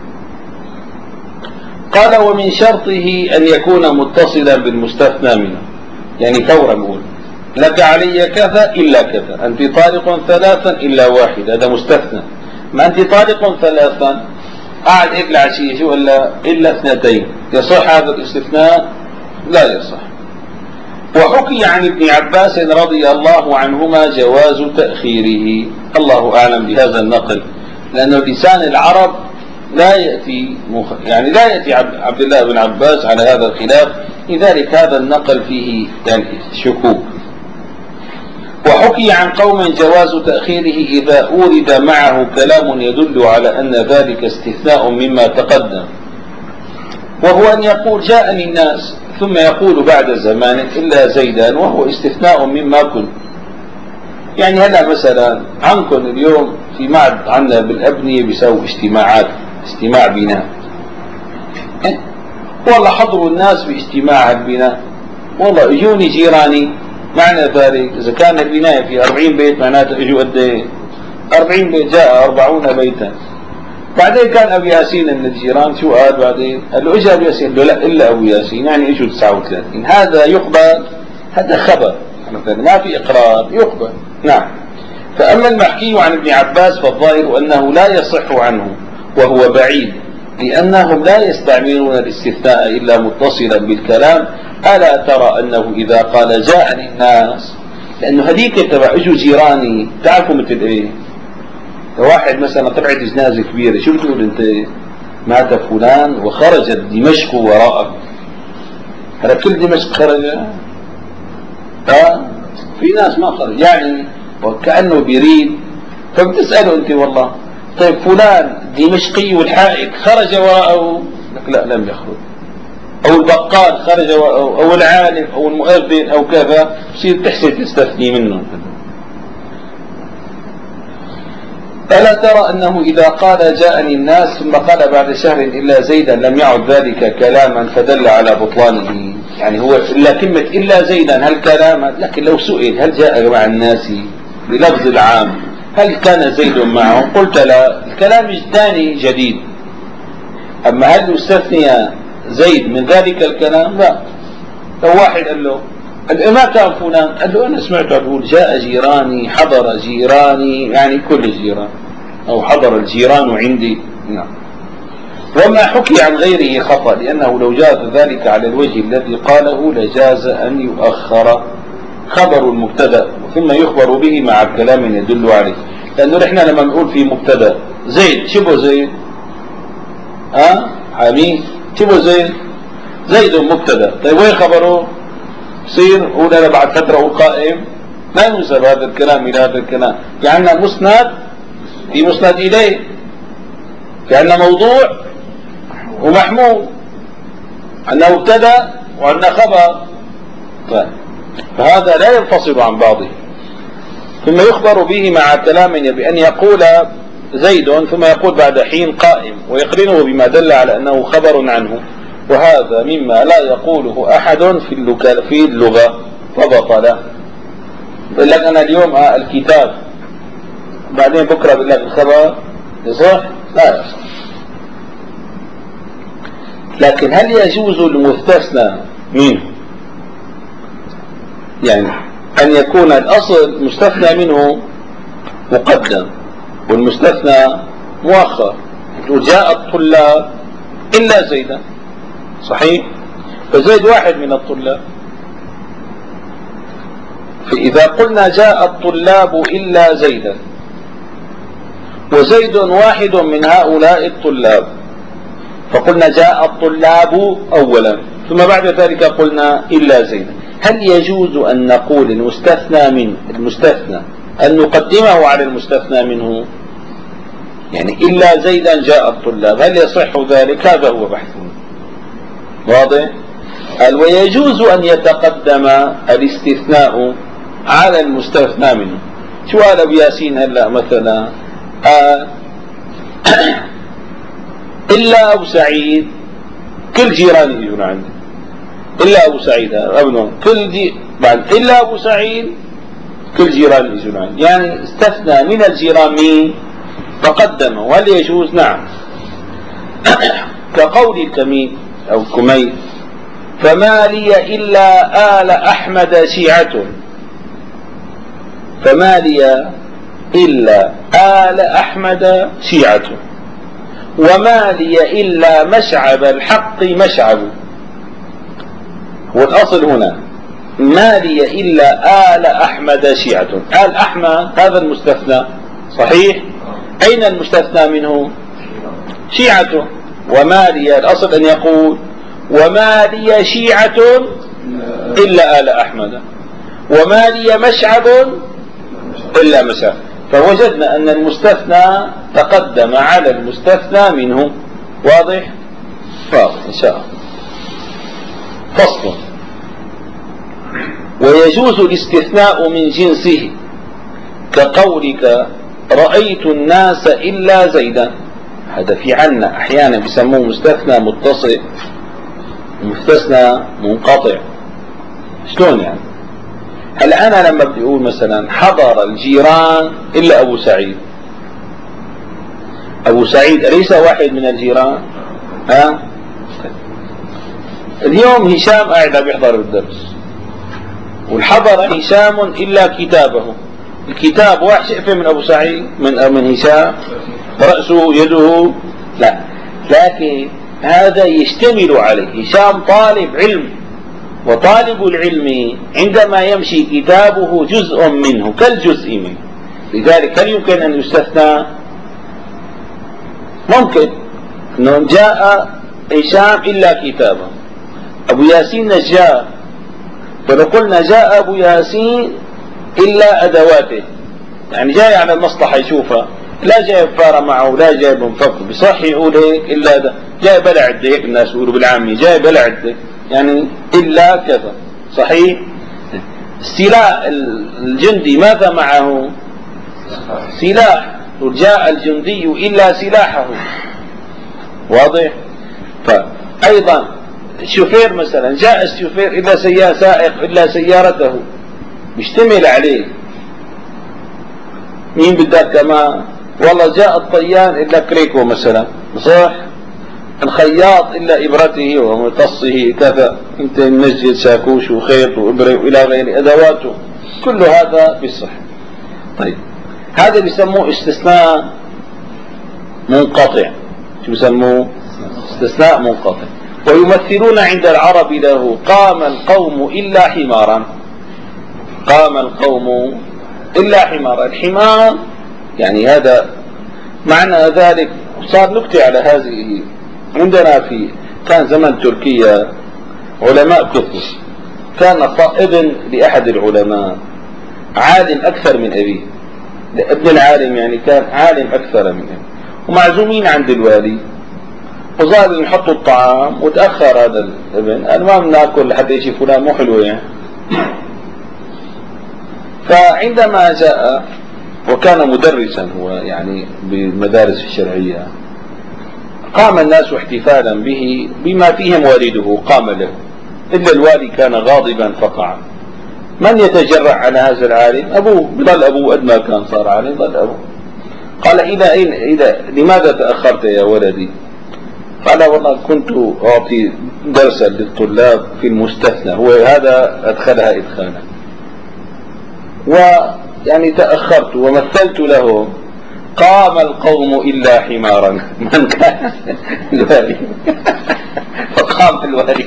قال ومن شرطه أن يكون متصلا بالمستثنى منه، يعني فورا نقول لك علي كذا إلا كذا، أنت طالق ثلاثا إلا واحد، هذا مستثنى. ما أنت طالق ثلاثا قاعد إلا عشية ولا إلا اثنتين، يصح هذا الاستثناء؟ لا يصح. وحكي عن ابن عباس رضي الله عنهما جواز تأخيره. الله أعلم بهذا النقل، لأنه لسان العرب لا يأتي يعني لا يأتي عبد الله بن عباس على هذا الخلاف، لذلك هذا النقل فيه يعني شكوك. وحكي عن قوم جواز تأخيره إذا أورد معه كلام يدل على أن ذلك استثناء مما تقدم، وهو أن يقول جاءني الناس ثم يقول بعد زمان إلا زيدا، وهو استثناء مما كنت. يعني هلا مثلا عنكم اليوم في معهد عندنا بالأبنية بيسووا اجتماعات، اجتماع بناء، والله حضروا الناس باجتماع البناء، والله اجوني جيراني. معنى ذلك إذا كان البناية في 40 بيت معناته اجوا قد ايه؟ 40 بيت، جاء 40 بيتا. بعدين كان أبو ياسين من الجيران، شو قال بعدين؟ قال له اجى أبو ياسين، قال له لا إلا أبو ياسين، يعني اجوا 39. هذا يقبل؟ هذا خبر مثلا، ما في إقرار، يقبل. نعم. فأما المحكي عن ابن عباس فالظاهر أنه لا يصح عنه، وهو بعيد، لأنهم لا يستعملون الاستثناء إلا متصلا بالكلام. ألا ترى أنه إذا قال جاءني الناس، لأنه هذيك تبع اجوا جيراني، تعرفوا مثل إيه؟ واحد مثلا طلعت جنازة كبيرة، شو بتقول أنت؟ مات فلان وخرجت دمشق وراءه. هذا كل دمشق خرج؟ في ناس ما خرج، يعني وكأنه بيريد. فبتسأله أنت والله طيب فلان دمشقي والحائك خرج وراءه؟ لك لا لم يخرج. أو البقال خرج وراءه، أو العالم أو المؤذن أو كذا، بصير تحسن تستثني منه. ألا ترى أنه إذا قال جاءني الناس ثم قال بعد شهر إلا زيدا لم يعد ذلك كلاما فدل على بطلانه. يعني هو إلا كلمة إلا زيدا هل كلاما؟ لكن لو سئل هل جاء مع الناس بلفظ العام هل كان زيد معهم؟ قلت لا، الكلام الثاني جديد. أما هل يستثني زيد من ذلك الكلام؟ لا. لو واحد قال له ما كان فلان، قال له أنا سمعت أقول جاء جيراني، حضر جيراني، يعني كل الجيران، أو حضر الجيران عندي. نعم. وما حكي عن غيره خطأ، لأنه لو جاز ذلك على الوجه الذي قاله لجاز أن يؤخر خبر المبتدأ ثم يخبر به مع كلام يدل عليه. لأنه نحن لما نقول في مبتدأ زيد، شبه زيد؟ حميد شبه زيد؟ زيد مبتدأ، طيب وين خبره؟ صير قول أنا بعد فترة قائم، ما ينسب هذا الكلام إلى هذا الكلام. يعني مسند في مسند إليه، كأن موضوع ومحمول، عندنا مبتدأ وعندنا خبر. طيب فهذا لا ينفصل عن بعضه. ثم يخبر به مع كلام بأن يقول زيد ثم يقول بعد حين قائم، ويقرنه بما دل على أنه خبر عنه، وهذا مما لا يقوله أحد في اللغة فبطل. يقول لك أنا اليوم الكتاب، بعدين بكرة بقول لك الخبر، يصح؟ لا يصح. لكن هل يجوز المستثنى منه، يعني أن يكون الأصل مستثنى منه مقدم والمستثنى مؤخر؟ جاء الطلاب إلا زيدا، صحيح؟ فزيد واحد من الطلاب. فإذا قلنا جاء الطلاب إلا زيدا وزيد واحد من هؤلاء الطلاب، فقلنا جاء الطلاب أولا ثم بعد ذلك قلنا إلا زيد. هل يجوز أن نقول المستثنى أن نقدمه على المستثنى منه؟ يعني إلا زيدا جاء الطلاب، هل يصح ذلك؟ هذا هو بحثنا. واضح؟ قال ويجوز أن يتقدم الاستثناء على المستثنى منه. شو قال أبو ياسين هلا مثلا؟ إلا أبو سعيد كل جيرانه يجون عندي، إلا أبو سعيد أبنه بعد إلا أبو سعيد كل جيرانه يجون عندي، يعني استثنى من الجيران مين فقدمه. وهل يجوز؟ نعم. كقول الكمين أو كميت فما لي إلا آل أحمد شيعة، فما لي إلا آل أحمد شيعة، وما لي إلا مشعب الحق مشعب. والأصل هنا ما لي إلا آل أحمد شيعة، آل أحمد هذا المستثنى صحيح، أين المستثنى منه؟ شيعته. وما لي الأصل أن يقول وما لي شيعة إلا آل أحمد، وما لي مشعب إلا مشعب. فوجدنا أن المستثنى تقدم على المستثنى منه. واضح؟ واضح إن شاء الله. فصل. ويجوز الاستثناء من جنسه كقولك رأيت الناس إلا زيدا. هذا في عنا أحيانا بيسموه مستثنى متصل مستثنى منقطع. شلون يعني؟ هل أنا لما بدي أقول مثلا حضر الجيران إلا أبو سعيد، أبو سعيد أليس واحد من الجيران؟ اليوم هشام قاعد بيحضر الدرس والحضر هشام إلا كتابه، الكتاب واحد شقفة من أبو سعيد من هشام، رأسه يده لا، لكن هذا يشتمل عليه. هشام طالب علم، وطالب العلم عندما يمشي كتابه جزء منه كالجزء منه، لذلك هل يمكن أن يستثنى؟ ممكن أنه جاء هشام إلا كتابه، أبو ياسين نجار، فلو قلنا جاء أبو ياسين إلا أدواته، يعني جاي على المصلحة يشوفها، لا جايب فارة معه ولا جايب منفق، بصح يقول هيك إلا ده جاي بلع عده، هيك الناس يقولوا بالعامي جاي بلع عده، يعني إلا كذا. صحيح؟ السلاح الجندي ماذا معه؟ سلاح، وجاء الجندي إلا سلاحه. واضح؟ فأيضا الشوفير مثلا جاء الشوفير إلا سائق إلا سيارته، بيشتمل عليه. مين بدك كمان؟ والله جاء الطيان إلا كريكو مثلا، صح؟ الخياط إلا إبرته ومقصه كذا، انت نسجل شاكوش وخيط وإبرة وإلى غير أدواته، كل هذا بالصح. طيب هذا بيسموه استثناء منقطع. شو بيسموه؟ استثناء منقطع. ويمثلون عند العرب له قام القوم إلا حمارا، قام القوم إلا حمارا. الحمار يعني هذا معنى ذلك. صار نكتة على هذه عندنا كان زمن تركيا علماء كثر، كان ابن لأحد العلماء عالم أكثر من أبيه، ابن العالم يعني كان عالم أكثر من أبيه، ومعزومين عند الوالي، وظهر يحطوا الطعام وتأخر هذا الابن، قال ما بناكل لحتى يجي فلان مو حلو يعني. فعندما جاء وكان مدرسا هو يعني بالمدارس الشرعية، قام الناس احتفالا به بما فيهم والده قام له، إلا الوالي كان غاضبا فقع. من يتجرع على هذا العالم؟ أبوه، ظل أبوه قد ما كان صار عالم ظل أبوه. قال إذا لماذا تأخرت يا ولدي؟ قال والله كنت أعطي درسا للطلاب في المستثنى، هو هذا أدخلها إدخالا، ويعني تأخرت ومثلت له قام القوم إلا حمارا. من كان الوالي فقام الوالي.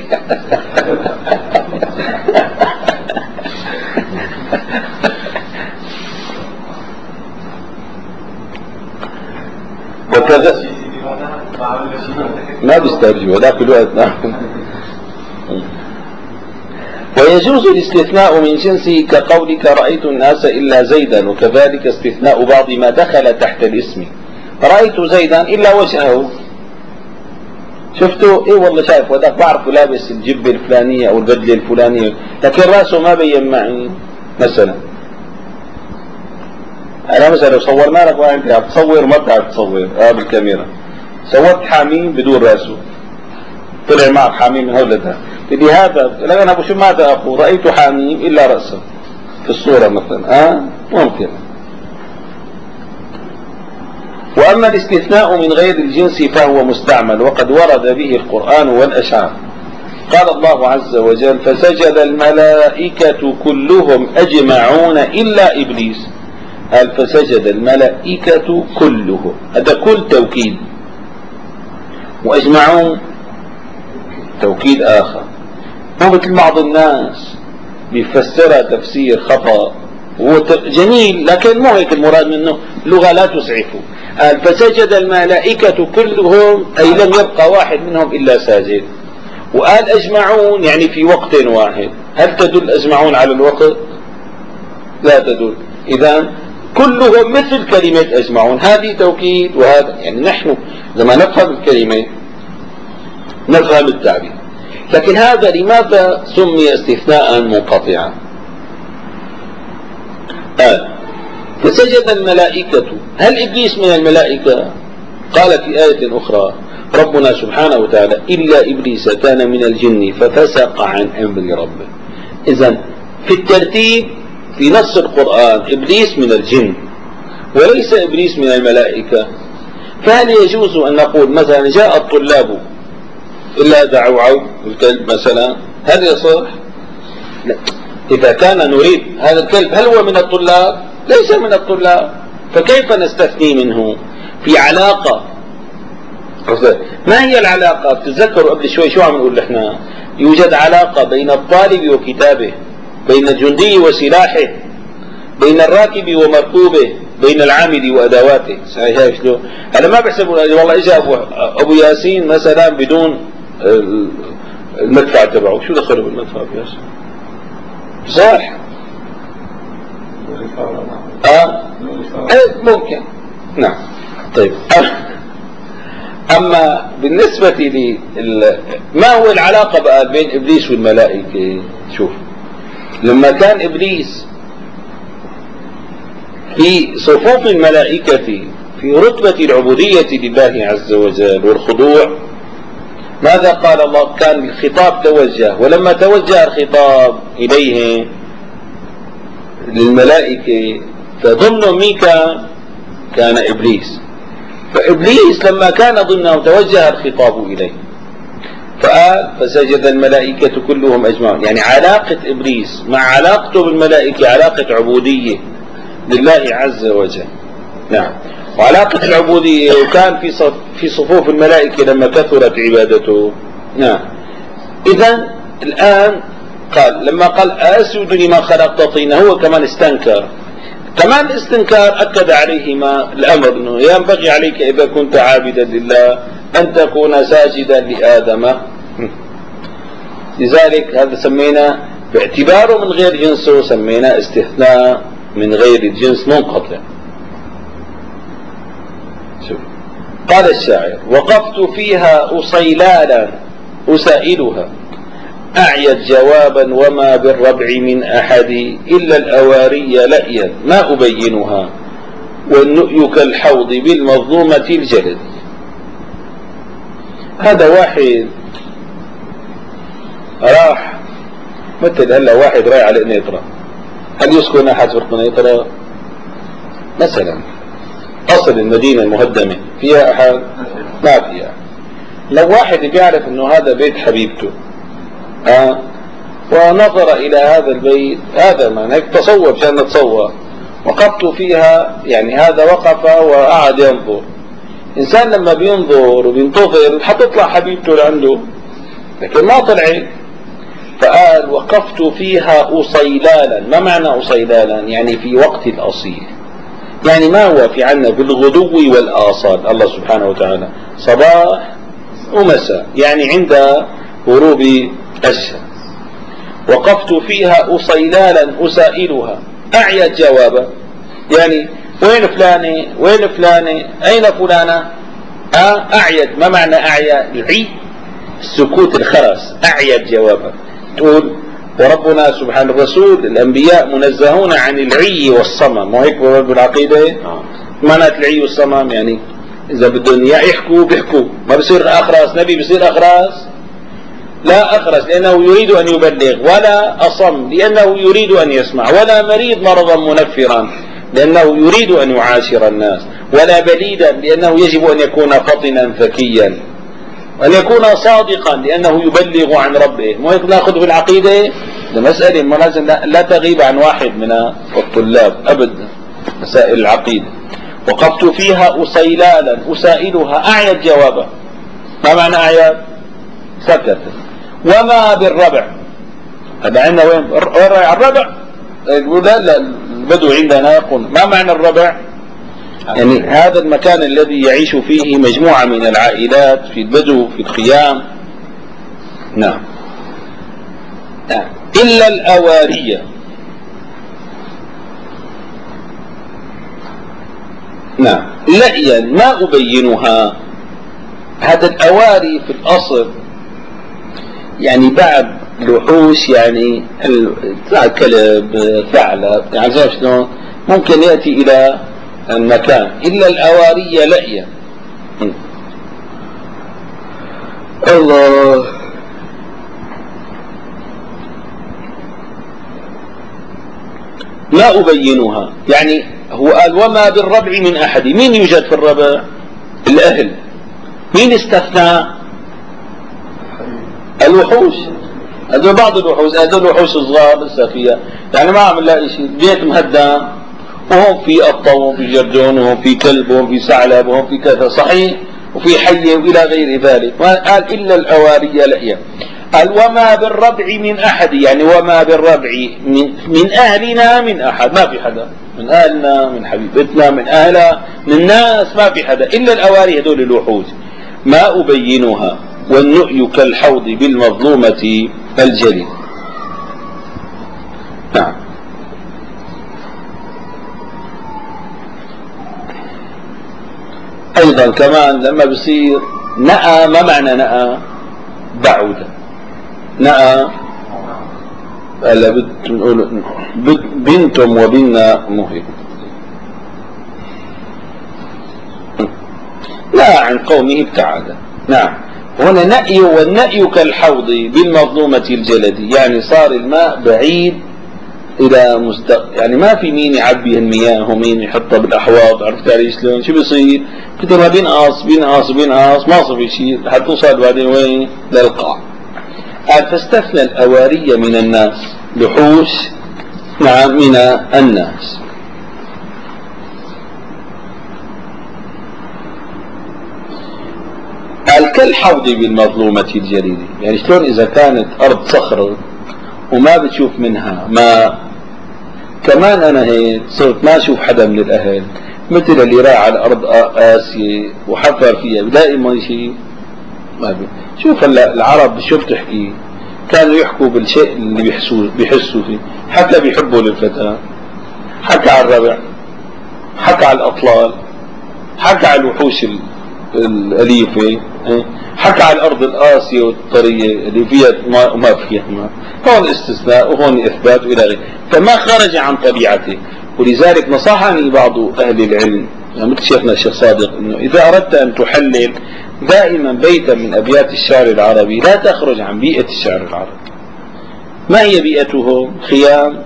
ما بيسترجوا ذاك الوقت. ويجوز الاستثناء من جنسه كقولك رأيت الناس إلا زيدا، وكذلك استثناء بعض ما دخل تحت الاسم. رأيت زيدا إلا وجهه، شفتوا؟ ايه والله شايف وذاك بعرفه لابس الجبة الفلانية او البدلة الفلانية لكن راسه ما بين معي. مثلا انا مثلا لو صورنا لك واحد عم تصور ما بتعرف تصور بالكاميرا، صورت حاميم بدون راسه طلع معك حاميم من هولدها، بدي هذا لا انا بشوف ماذا اقول رأيت حاميم الا رأسه في الصورة مثلا ممكن. وأما الاستثناء من غير الجنس فهو مستعمل وقد ورد به القرآن والأشعار. قال الله عز وجل فسجد الملائكة كلهم أجمعون إلا إبليس. قال فسجد الملائكة كلهم، هذا كل توكيد، وأجمعون توكيد آخر. مو مثل بعض الناس بيفسرها تفسير خطأ جميل لكن مو هيك المراد منه، لغة لا تسعفه. قال فسجد الملائكة كلهم أي لم يبقى واحد منهم إلا ساجد، وقال أجمعون يعني في وقت واحد. هل تدل أجمعون على الوقت؟ لا تدل. إذا كلهم مثل كلمة أجمعون، هذه توكيد وهذا يعني نحن لما نفهم الكلمة نفهم التعبير. لكن هذا لماذا سمي استثناء منقطعا؟ فسجد الملائكة، هل إبليس من الملائكة؟ قال في آية أخرى ربنا سبحانه وتعالى إلا إبليس كان من الجن ففسق عن أمر ربه. إذن في الترتيب في نص القرآن إبليس من الجن وليس إبليس من الملائكة. فهل يجوز أن نقول مثلا جاء الطلاب إلا دعوعوا الكلب مثلا، هل يصح؟ لا. إذا كان نريد هذا الكلب هل هو من الطلاب؟ ليس من الطلاب، فكيف نستثني منه؟ في علاقة. ما هي العلاقة؟ تتذكروا قبل شوي شو عم نقول نحن؟ يوجد علاقة بين الطالب وكتابه، بين الجندي وسلاحه، بين الراكب ومركوبه، بين العامل وأدواته. صحيح شلون؟ أنا ما بحسب والله إجا أبو ياسين مثلا بدون المدفع تبعه، شو دخله بالمدفع أبو ياسين؟ صح؟ ممكن. نعم. طيب أما بالنسبة لي ما هو العلاقة بقى بين إبليس والملائكة؟ شوف، لما كان إبليس في صفوف الملائكة في رتبة العبودية لله عز وجل والخضوع، ماذا قال الله؟ كان الخطاب توجه، ولما توجه الخطاب إليه للملائكة فضمن ميكا كان إبليس، فإبليس لما كان ضمنهم توجه الخطاب إليه فقال فسجد الملائكة كلهم أجمعون. يعني علاقة إبليس مع علاقته بالملائكة علاقة عبودية لله عز وجل. نعم. وعلاقة العبودية وكان في صفوف الملائكة لما كثرت عبادته. نعم. إذن الآن قال لما قال أسجد لما خلقت طينا هو كمان استنكر، كمان الاستنكار أكد عليه ما الأمر أنه ينبغي عليك إذا كنت عابدا لله أن تكون ساجدا لآدم. لذلك هذا سمينا باعتباره من غير جنسه سمينا استثناء من غير الجنس منقطع. قال الشاعر وقفت فيها أصيلالا أسائلها أعيت جوابا وما بالربع من أحد إلا الأواري لأيا ما أبينها والنؤي كالحوض بالمظلومة الجلد. هذا واحد راح مثل هلا واحد رايح على قنيطرة، هل يسكن أحد في قنيطرة مثلا؟ أصل المدينة المهدمة فيها أحد؟ ما فيها. لو واحد بيعرف أنه هذا بيت حبيبته ونظر إلى هذا البيت، هذا ما هيك تصور عشان نتصور، وقفت فيها يعني هذا وقف وقعد ينظر. إنسان لما بينظر وبينتظر حتطلع حبيبته لعنده، لكن ما طلعت. فقال وقفت فيها أصيلالا. ما معنى أصيلالا؟ يعني في وقت الأصيل، يعني ما هو في عنا بالغدو والآصال. الله سبحانه وتعالى صباح ومساء، يعني عند غروب الشمس. وقفت فيها أصيلالا أسائلها أعيت جوابا، يعني وين فلانة وين فلانة أين فلانة؟ أعيت. ما معنى أعيا؟ العي السكوت الخرس، أعيت جوابا. تقول وربنا سبحانه الرسول الأنبياء منزهون عن العي والصمم، مو هيك بالعقيدة؟ معنات العي والصمم يعني إذا بدهم يحكوا بيحكوا، ما بصير أخرس. نبي بصير أخرس؟ لا أخرس لأنه يريد أن يبلغ، ولا أصم لأنه يريد أن يسمع، ولا مريض مرضا منفرا لأنه يريد أن يعاشر الناس، ولا بليدا لأنه يجب أن يكون فطنا ذكيا، وأن يكون صادقا لأنه يبلغ عن ربه. مو هيك ناخذ في العقيدة؟ ده مسألة ما لازم لا تغيب عن واحد من الطلاب أبدا، مسائل العقيدة. وقفت فيها أصيلالا أسائلها أعيت جوابا. ما معنى أعيت؟ سكت. وما بالربع، هذا عندنا وين الربع؟ يقول لا البدو عندنا يقول ما معنى الربع؟ يعني هذا المكان الذي يعيش فيه مجموعة من العائلات في البدو في الخيام. نعم. إلا الأوارية. نعم. لأيا ما أبينها. هذا الأواري في الأصل يعني بعد الوحوش، يعني كلب ثعلب، يعني شلون ممكن يأتي إلى المكان. إلا الأوارية لأيا. الله. لا أبينها، يعني هو قال وما بالربع من أحد. مين يوجد في الربع؟ الأهل. مين استثنى؟ الوحوش. هذول بعض الوحوش، هذول الوحوش الصغار لسه فيها، يعني ما عم نلاقي شيء. بيت مهدم وهون في قطة وهون في جرجون وهون في كلب وهون في ثعلب وهون في كذا، صحيح، وفي حية وإلى غير ذلك. قال إلا الأوارية لأيا. قال وما بالربع من أحد، يعني وما بالربع من أهلنا من أحد، ما في حدا من أهلنا من حبيبتنا من أهلها من الناس، ما في حدا إلا الأواري هذول الوحوش. ما أبينها والنؤي كالحوض بالمظلومة الجليل. نعم. أيضا كمان لما بصير نأى، ما معنى نأى؟ بعد. نأى هلا بنقول بنتم وبنا مهب، لا عن قومه ابتعد. نعم. هنا نأي، والنأي كالحوض بالمظلومة الجلد، يعني صار الماء بعيد إلى يعني ما في مين يعبي المياه ومين يحطها بالأحواض. عرفت علي شلون؟ شو بيصير؟ كتر ما بينقص بينقص بينقص ما صار في شيء حتى توصل بعدين وين؟ للقاع. قال فاستثنى الأواري من الناس، لحوش نعم من الناس. قال كالحوض بالمظلومة الجليل، يعني شلون إذا كانت أرض صخرة وما بتشوف منها ماء، كمان أنا هيك صرت ما أشوف حدا من الأهل، مثل اللي راح على أرض آسيا وحفر فيها دائما شيء ما بي. شوف هلا العرب شو بتحكي؟ كانوا يحكوا بالشيء اللي بيحسوا فيه. حتى بيحبوا للفتاة، حكى على الربع، حكى على الأطلال، حكى على الوحوش الأليفة، حكى على الأرض القاسية والطرية اللي فيها ماء وما فيها ماء. هون استثناء وهون إثبات وإلى غيره، فما خرج عن طبيعته. ولذلك نصحني بعض أهل العلم يعني مثل شيخنا الشيخ صادق إنه إذا أردت أن تحلل دائما بيتا من أبيات الشعر العربي لا تخرج عن بيئة الشعر العربي. ما هي بيئتهم؟ خيام،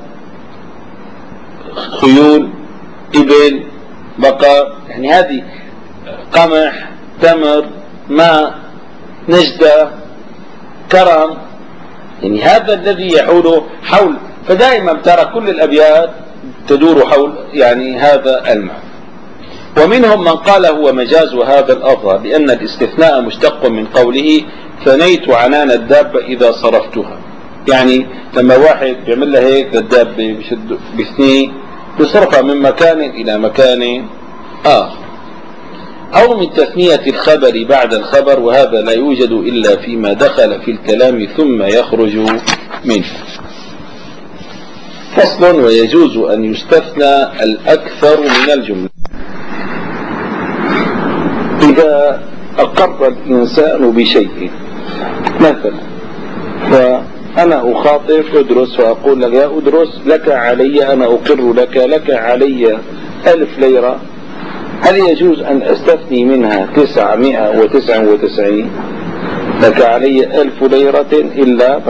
خيول، إبل، بقر، يعني هذه قمح، تمر، ماء، نجدة، كرم، يعني هذا الذي يحول حول. فدائما ترى كل الأبيات تدور حول يعني هذا المعنى. ومنهم من قال هو مجاز وهذا الأظهر، لأن الاستثناء مشتق من قوله ثنيت عنان الدابة إذا صرفتها، يعني لما واحد بيعمل لها هيك الدابة بشد بثني بصرفها من مكان إلى مكان آخر. أو من تثنية الخبر بعد الخبر، وهذا لا يوجد إلا فيما دخل في الكلام ثم يخرج منه. فصل: ويجوز أن يستثنى الأكثر من الجملة إذا أقر الإنسان بشيء. مثلا فأنا أخاطب أدرس فأقول لك يا أدرس لك علي، أنا أقر لك علي 1000 ليرة، هل يجوز أن أستثني منها 999؟ لك علي 1000 ليرة إلا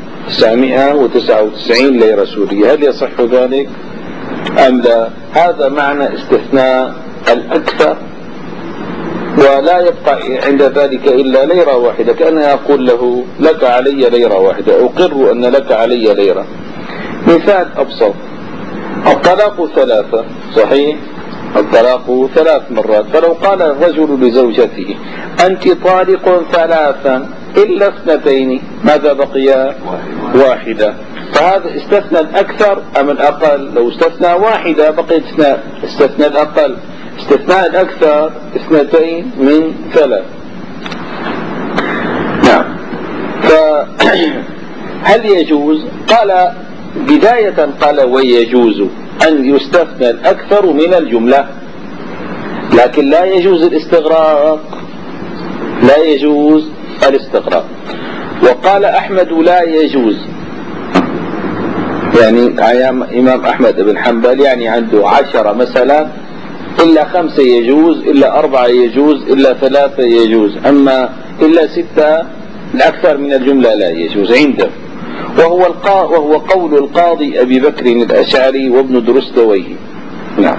999 ليرة سورية، هل يصح ذلك أم لا؟ هذا معنى استثناء الأكثر، ولا يبقى عند ذلك إلا ليرة واحدة، كأن يقول له لك علي ليرة واحدة، أقر أن لك علي ليرة. مثال أبسط: الطلاق 3، صحيح؟ الطلاق 3 مرات، فلو قال الرجل لزوجته أنت طالق 3 إلا 2، ماذا بقي؟ 1. فهذا استثنى الأكثر أم الأقل؟ لو استثنى 1 بقي 2، استثنى الأقل. استثناء الأكثر 2 من 3. نعم. فهل يجوز؟ قال بداية قال ويجوز أن يستثنى الأكثر من الجملة، لكن لا يجوز الاستغراق، لا يجوز الاستغراق. وقال أحمد لا يجوز، يعني أيام إمام أحمد بن حنبل، يعني عنده 10 مثلا، إلا 5 يجوز، إلا 4 يجوز، إلا 3 يجوز، أما إلا 6 الأكثر من الجملة لا يجوز عنده. وهو قول القاضي أبي بكر الأشعري وابن درستويه. نعم.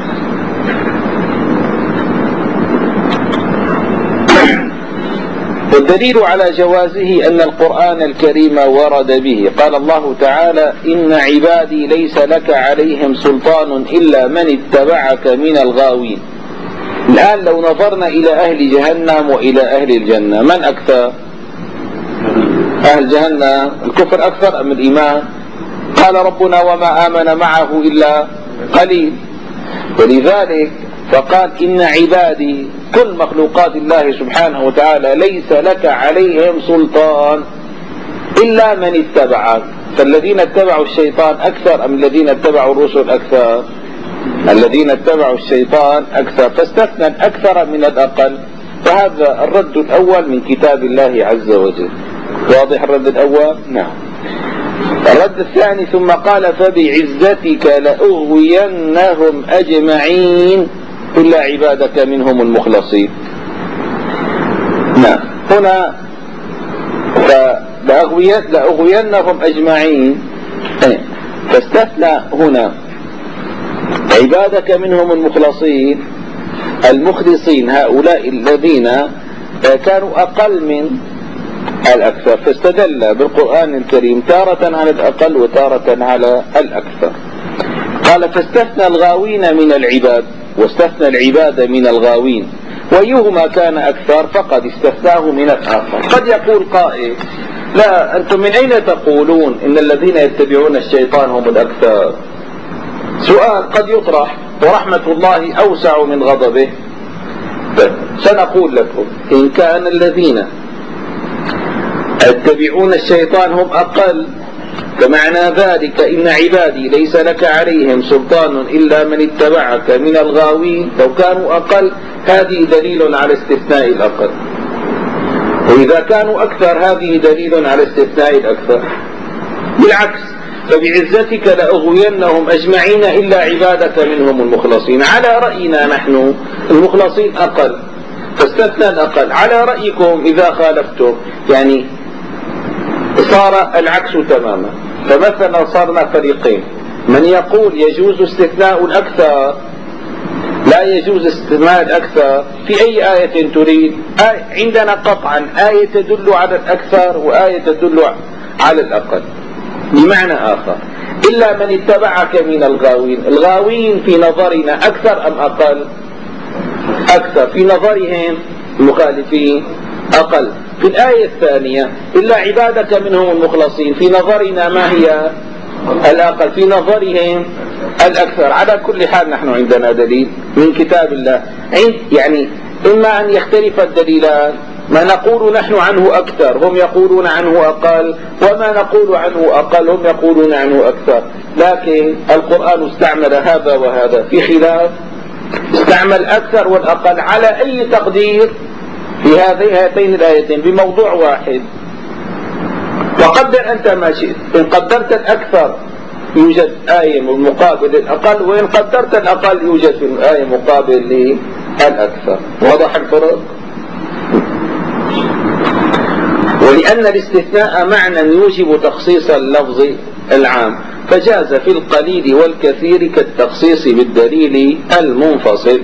والدليل على جوازه أن القرآن الكريم ورد به، قال الله تعالى إن عبادي ليس لك عليهم سلطان إلا من اتبعك من الغاوين. الآن لو نظرنا إلى أهل جهنم وإلى أهل الجنة، من أكثر؟ أهل جهنم الكفر أكثر أم الإيمان؟ قال ربنا وما آمن معه إلا قليل، ولذلك فقال إن عبادي كل مخلوقات الله سبحانه وتعالى ليس لك عليهم سلطان إلا من اتبعك. فالذين اتبعوا الشيطان أكثر أم الذين اتبعوا الرسل أكثر؟ الذين اتبعوا الشيطان أكثر، فاستثنى الأكثر من الأقل. فهذا الرد الأول من كتاب الله عز وجل. واضح الرد الأول؟ نعم. الرد الثاني: ثم قال فبعزتك لأغوينهم أجمعين إلا عبادك منهم المخلصين. نعم. هنا لأغوينهم أجمعين، فاستثنى هنا عبادك منهم المخلصين. المخلصين هؤلاء الذين كانوا أقل من الأكثر، فاستدل بالقرآن الكريم تارة على الأقل وتارة على الأكثر. قال فاستثنى الغاوين من العباد واستثنى العباد من الغاوين، وأيهما كان أكثر فقد استثناه من الآخر. قد يقول قائل لا، أنتم من أين تقولون إن الذين يتبعون الشيطان هم الأكثر؟ سؤال قد يطرح، ورحمة الله أوسع من غضبه. سنقول لكم إن كان الذين يتبعون الشيطان هم أقل، فمعنى ذلك إن عبادي ليس لك عليهم سلطان إلا من اتبعك من الغاوين، لو كانوا أقل هذه دليل على استثناء الأقل، وإذا كانوا أكثر هذه دليل على استثناء الأكثر. بالعكس، فبعزتك لأغوينهم أجمعين إلا عبادك منهم المخلصين. على رأينا نحن المخلصين أقل فاستثنى الأقل، على رأيكم إذا خالفتم يعني صار العكس تماما. فمثلا صارنا فريقين، من يقول يجوز استثناء الأكثر، لا يجوز استثناء الأكثر في أي آية تريد؟ عندنا قطعا آية تدل على الأكثر وآية تدل على الأقل. بمعنى آخر، إلا من اتبعك من الغاوين. الغاوين في نظرنا أكثر أم أقل؟ أكثر، في نظرهم المخالفين أقل. في الآية الثانية إلا عبادك منهم المخلصين، في نظرنا ما هي؟ الأقل، في نظرهم الأكثر. على كل حال نحن عندنا دليل من كتاب الله، يعني إما أن يختلف الدليلان، ما نقول نحن عنه أكثر هم يقولون عنه أقل، وما نقول عنه أقل هم يقولون عنه أكثر، لكن القرآن استعمل هذا وهذا في خلاف، استعمل أكثر والأقل على أي تقدير في هاتين الآيتين بموضوع واحد. وقدر أنت ما شئت، إن قدرت الأكثر يوجد آية مقابل الأقل، وإن قدرت الأقل يوجد في الآية مقابل للأكثر. واضح الفرق؟ ولأن الاستثناء معنى يوجب تخصيص اللفظ العام، فجاز في القليل والكثير كالتخصيص بالدليل المنفصل.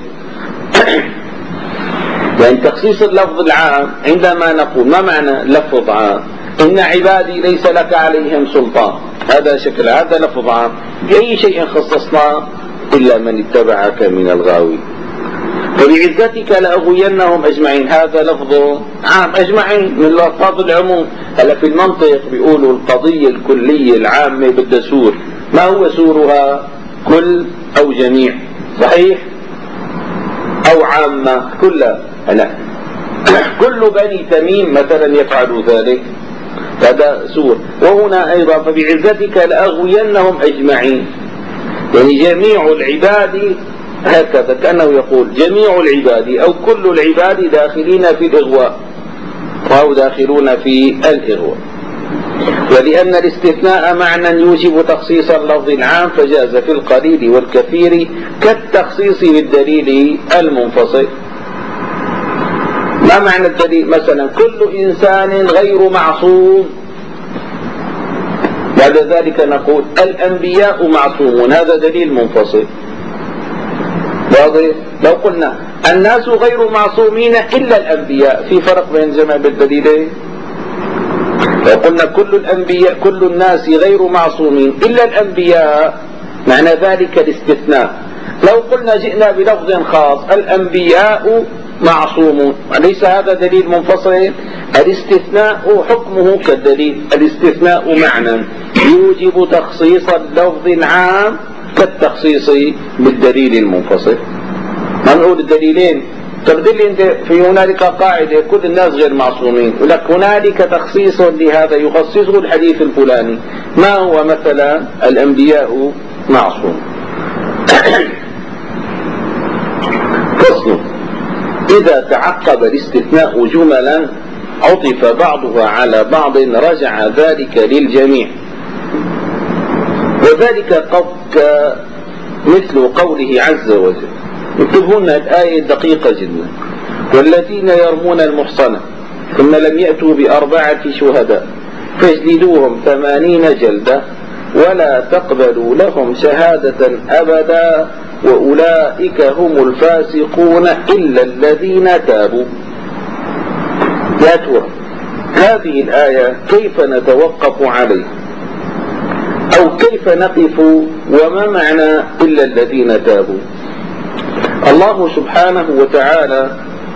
يعني تخصيص اللفظ العام عندما نقول ما معنى لفظ عام؟ إن عبادي ليس لك عليهم سلطان، هذا شكل، هذا لفظ عام، بأي شيء خصصناه إلا من اتبعك من الغاوي، فبعزتك لأغوينهم أجمعين، هذا لفظ عام أجمعين من لفظ العموم. هلا في المنطق بيقولوا القضية الكلية العامة بدها سور، ما هو سورها؟ كل أو جميع، صحيح؟ أو عامة كلها. هلا كل بني تميم مثلا يفعل ذلك، هذا سور. وهنا أيضا فبعزتك لأغوينهم أجمعين، يعني جميع العباد، هكذا كأنه يقول جميع العباد أو كل العباد داخلين في الإغواء أو داخلون في الإغواء. ولأن الاستثناء معنى يوجب تخصيص اللفظ العام، فجاز في القليل والكثير كالتخصيص بالدليل المنفصل. ما معنى الدليل؟ مثلا كل إنسان غير معصوم، بعد ذلك نقول الأنبياء معصومون، هذا دليل منفصل. واضح؟ لو قلنا الناس غير معصومين إلا الأنبياء، في فرق بين الجمع بالدليلين. لو قلنا كل الأنبياء كل الناس غير معصومين إلا الأنبياء، معنى ذلك الاستثناء. لو قلنا جئنا بلفظ خاص الأنبياء معصومون، أليس هذا دليل منفصل؟ الاستثناء حكمه كالدليل، الاستثناء معنى يوجب تخصيص اللفظ العام كالتخصيص بالدليل المنفصل. ما نقول الدليلين تبدل انت في هنالك قاعدة كل الناس غير معصومين، ولك هنالك تخصيص لهذا يخصصه الحديث الفلاني، ما هو مثلا الأنبياء معصوم. فصل: إذا تعقب الاستثناء جملا عطف بعضها على بعض رجع ذلك للجميع، وذلك مثل قوله عز وجل، اكتبوا لنا الآية دقيقة جدا: والذين يرمون المحصنة ثم لم يأتوا ب4 شهداء فاجلدوهم 80 جلدة ولا تقبلوا لهم شهادة أبدا وأولئك هم الفاسقون إلا الذين تابوا. يا ترى هذه الآية كيف نتوقف عليها، أو كيف نقف، وما معنى إلا الذين تابوا؟ الله سبحانه وتعالى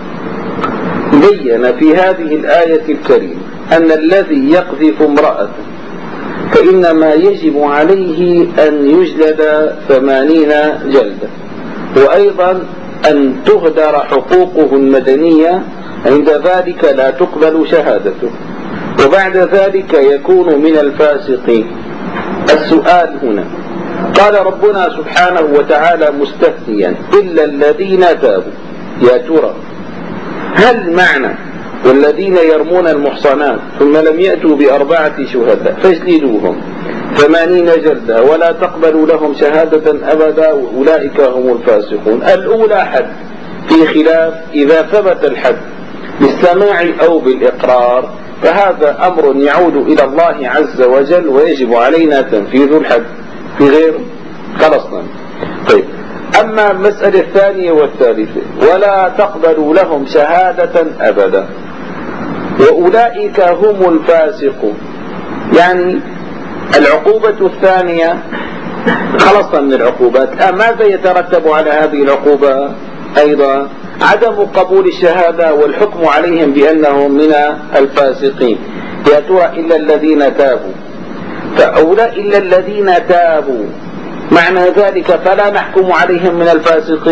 بين في هذه الآية الكريمة أن الذي يقذف امرأة فإنما يجب عليه أن يجلد 80 جلدة، وأيضا أن تهدر حقوقه المدنية، عند ذلك لا تقبل شهادته، وبعد ذلك يكون من الفاسقين. السؤال هنا، قال ربنا سبحانه وتعالى مستثنيا إلا الذين تابوا، يا ترى هل معنى والذين يرمون المحصنات ثم لم يأتوا ب4 شهداء فاجلدوهم 80 جلدة ولا تقبلوا لهم شهادة أبدا وأولئك هم الفاسقون؟ الأولى حد، في خلاف إذا ثبت الحد بالسماع أو بالإقرار فهذا أمر يعود إلى الله عز وجل ويجب علينا تنفيذ الحد، في غيره خلصنا. طيب، أما المسألة الثانية والثالثة ولا تقبلوا لهم شهادة أبدا وأولئك هم الفاسقون، يعني العقوبة الثانية خلصنا من العقوبات. ماذا يترتب على هذه العقوبة؟ أيضا عدم قبول الشهادة والحكم عليهم بأنهم من الفاسقين. يا ترى إلا الذين تابوا، فأولئك إلا الذين تابوا معنى ذلك فلا نحكم عليهم من الفاسقين،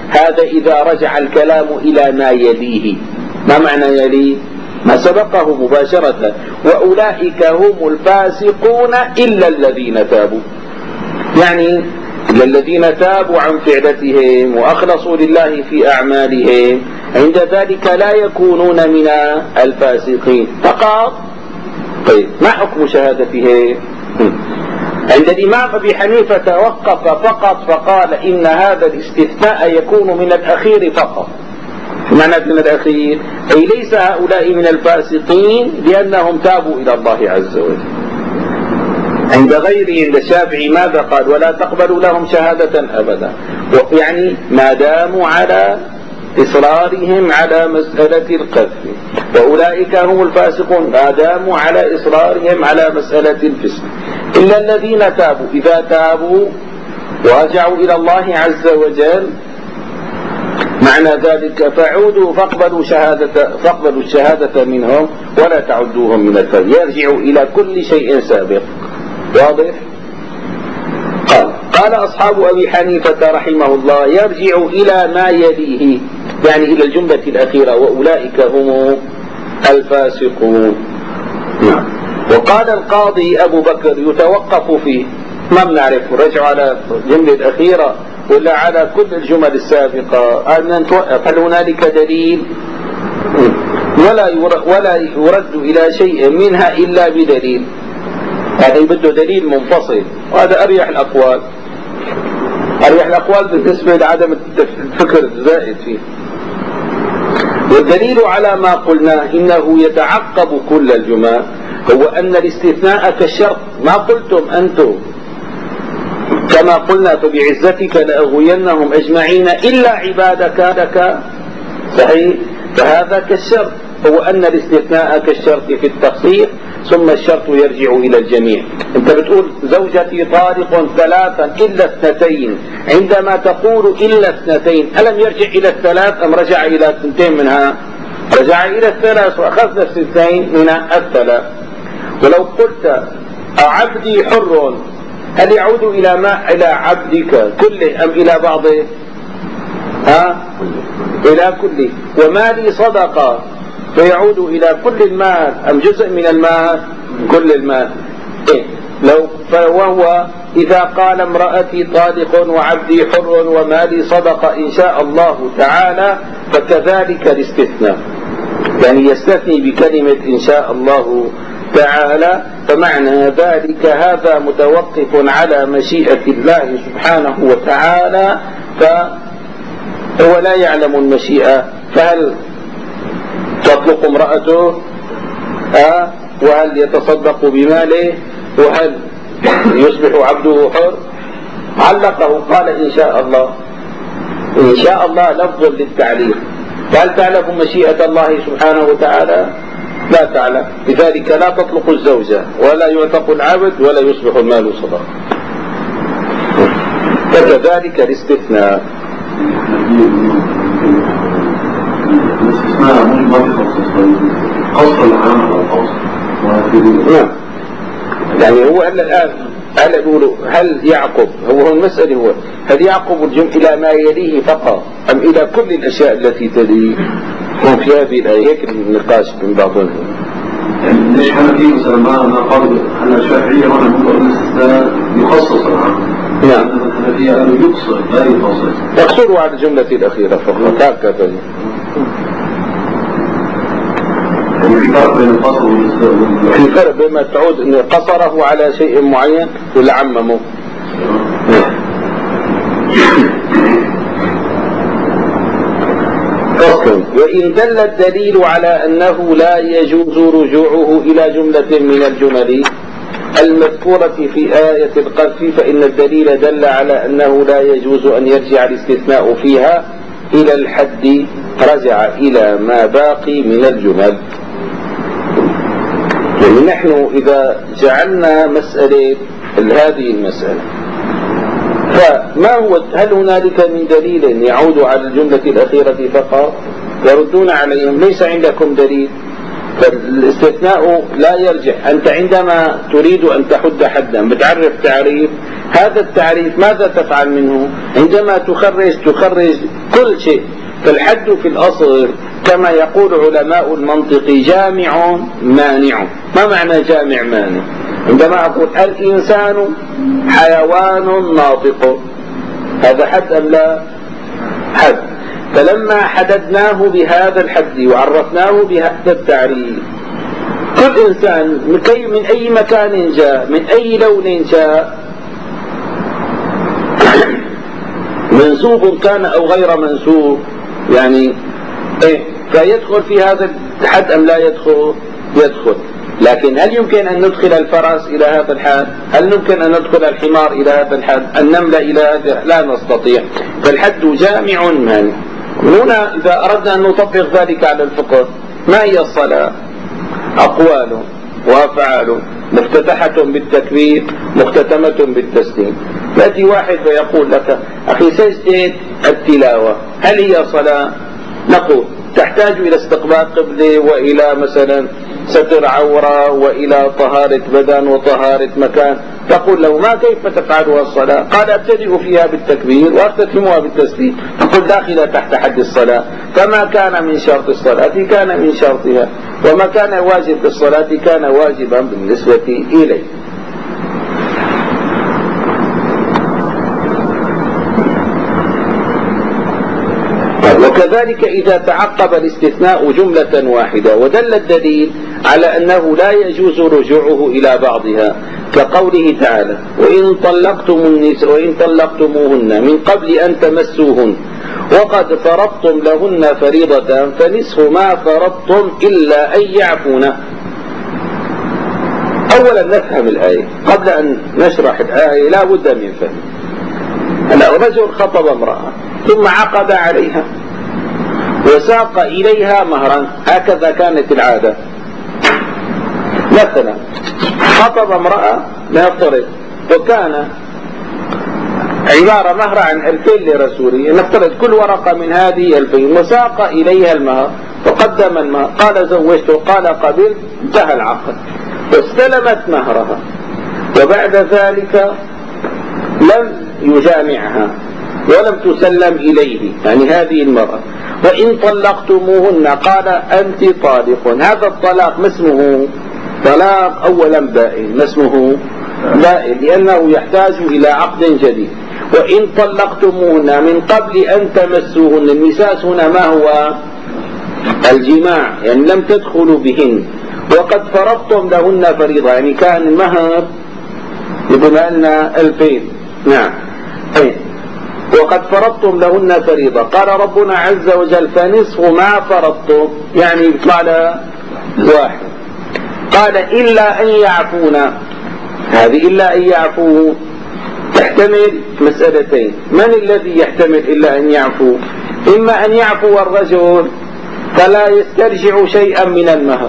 هذا إذا رجع الكلام إلى ما يليه. ما معنى يليه؟ ما سبقه مباشرة. وأولئك هم الفاسقون إلا الذين تابوا، يعني إلا الذين تابوا عن فعلتهم وأخلصوا لله في أعمالهم، عند ذلك لا يكونون من الفاسقين فقط. طيب ما حكم شهادته؟ عند الإمام أبي حنيفة توقف فقط فقال إن هذا الاستثناء يكون من الأخير فقط. معنى من الأخير أي ليس هؤلاء من الفاسقين لأنهم تابوا إلى الله عز وجل. عند غيره عند الشافعي ماذا قال؟ ولا تقبلوا لهم شهادة أبدا، يعني ما داموا على إصرارهم على مسألة القذف. وأولئك هم الفاسقون ما داموا على إصرارهم على مسألة الفسق، إلا الذين تابوا. إذا تابوا ورجعوا إلى الله عز وجل معنى ذلك فعودوا فاقبلوا الشهادة منهم ولا تعدوهم من الفاسقين، يرجعوا إلى كل شيء سابق. واضح؟ قال أصحاب أبي حنيفة رحمه الله يرجع إلى ما يليه، يعني إلى الجملة الأخيرة وأولئك هم الفاسقون. وقال القاضي أبو بكر يتوقف فيه، ما بنعرف رجع على الجملة الأخيرة ولا على كل الجمل السابقة. أن نتوقف هل هنالك دليل؟ ولا يرد إلى شيء منها إلا بدليل، هذا بده دليل منفصل، وهذا أريح الأقوال. أريح الأقوال بالنسبة لعدم الفكر الزائد فيه. والدليل على ما قلنا إنه يتعقب كل الجمل هو أن الاستثناء كالشرط. ما قلتم أنتم كما قلنا فبعزتك لأغوينهم أجمعين إلا عبادك، صحيح؟ فهذا كالشرط، هو أن الاستثناء كالشرط في التخصيص ثم الشرط يرجع إلى الجميع. أنت بتقول زوجتي طالق ثلاثا إلا اثنتين، عندما تقول إلا اثنتين ألم يرجع إلى الثلاث أم رجع إلى اثنتين منها؟ رجع إلى الثلاث وأخذنا الثنتين من الثلاث. ولو قلت عبدي حر هل يعود إلى عبدك كله أم إلى بعضه؟ إلى كله. ومالي صدقة فيعود إلى كل المال أم جزء من المال؟ كل المال. وهو إذا قال امرأتي طالق وعبدي حر ومالي صدقة إن شاء الله تعالى فكذلك الاستثناء، يعني يستثني بكلمة إن شاء الله تعالى. فمعنى ذلك هذا متوقف على مشيئة الله سبحانه وتعالى، فهو لا يعلم المشيئة. فهل تطلق امرأته وهل يتصدق بماله وهل يصبح عبده حر؟ علقه قال إن شاء الله. إن شاء الله لفظ للتعليق. هل تعلم مشيئة الله سبحانه وتعالى؟ لا تعلم، لذلك لا تطلق الزوجة ولا يعتق العبد ولا يصبح المال صدقة. فكذلك الاستثناء. الاستثناء مش ما بيخصص قصر العام او قصر. يعني هو الآن هل يقولوا هل يعقب هو المسألة هو هل يعقب الجمع إلى ما يليه فقط أم إلى كل الأشياء التي تليه؟ هم في هذه الآية هيك النقاش من بعضهم. ليش حنفي مثلا ما قالوا أن الشافعية هنا منظر الاستثناء يخصص العام؟ نعم. الحنفية قالوا يقصر لا يخصص. يقصروا على الجملة الأخيرة فقط هكذا. في فرق بين القصر والاستثناء. في فرق بين ما تعود أن قصره على شيء معين ولا عممه. وإن دل الدليل على أنه لا يجوز رجوعه إلى جملة من الجمل المذكورة في آية القذف فإن الدليل دل على أنه لا يجوز أن يرجع الاستثناء فيها إلى الحد رجع إلى ما باقي من الجمل. يعني نحن إذا جعلنا مسألة هذه المسألة فما هو هل هنالك من دليل يعود على الجملة الأخيرة فقط؟ يردون عليهم ليس عندكم دليل، فالاستثناء لا يرجع. أنت عندما تريد أن تحد حدا بتعرف تعريف، هذا التعريف ماذا تفعل منه؟ عندما تخرج كل شيء. فالحد في الأصل كما يقول علماء المنطق جامع مانع. ما معنى جامع مانع؟ عندما أقول الإنسان حيوان ناطق، هذا حد أم لا؟ حد. فلما حددناه بهذا الحد وعرفناه بهذا التعريف، كل إنسان من أي مكان جاء، من أي لون جاء، منسوب كان أو غير منسوب، يعني فيدخل في هذا الحد أم لا يدخل؟ يدخل. لكن هل يمكن أن ندخل الفرس إلى هذا الحد؟ هل يمكن أن ندخل الحمار إلى هذا الحد؟ النملة إلى هذا؟ لا نستطيع. فالحد جامع مانع. هنا إذا أردنا أن نطبق ذلك على الفقه، ما هي الصلاة؟ أقوال وأفعال مفتتحة بالتكبير مختتمة بالتسليم. يأتي واحد ويقول لك أخي سجدة التلاوة هل هي صلاة؟ نقول تحتاج إلى استقبال قبلة وإلى مثلا ستر عورة وإلى طهارة بدن وطهارة مكان. تقول له ما كيف تفعلها الصلاة؟ قال أبتدئ فيها بالتكبير وأختتمها بالتسليم. تقول داخلة تحت حد الصلاة. فما كان من شرط الصلاة كان من شرطها، وما كان واجب بالصلاة كان واجبا بالنسبة إليه. وكذلك إذا تعقب الاستثناء جملة واحدة ودل الدليل على أنه لا يجوز رجوعه إلى بعضها، كقوله تعالى وإن طلقتموهن من قبل أن تمسوهن وقد فرضتم لهن فريضة فنصف ما فرضتم إلا أن يعفون. أولا نفهم الآية قبل أن نشرح الآية، لا بد من فهم. رجل خطب امرأة ثم عقد عليها وساق إليها مهرا، هكذا كانت العادة. مثلا خطب امرأة نفترض وكان عبارة مهر عن 2000 لرسوله، نفترض كل ورقة من هذه 2000، وساق إليها المهر فقدم المهر، قال زوجته، قال قبلت، انتهى العقد، واستلمت مهرها، وبعد ذلك لم يجامعها ولم تسلم إليه، يعني هذه المرأة. وإن طلقتموهن قال أنت طالق، هذا الطلاق ما اسمه؟ طلاق أولا بائن، ما اسمه؟ بائن، لأنه يحتاج إلى عقد جديد. وإن طلقتموهن من قبل أن تمسوهن، المساس هنا ما هو؟ الجماع، يعني لم تدخلوا بهن، وقد فرضتم لهن فريضة، يعني كان المهر يقول لنا 2000. نعم. وقد فرضتم لهن فريضة، قال ربنا عز وجل فنصف ما فرضتم، يعني يطلع لها 1. قال إلا أن يعفونا، هذه إلا أن يعفوا تحتمل مسألتين. من الذي يحتمل إلا أن يعفو؟ إما أن يعفو الرجل فلا يسترجع شيئا من المهر،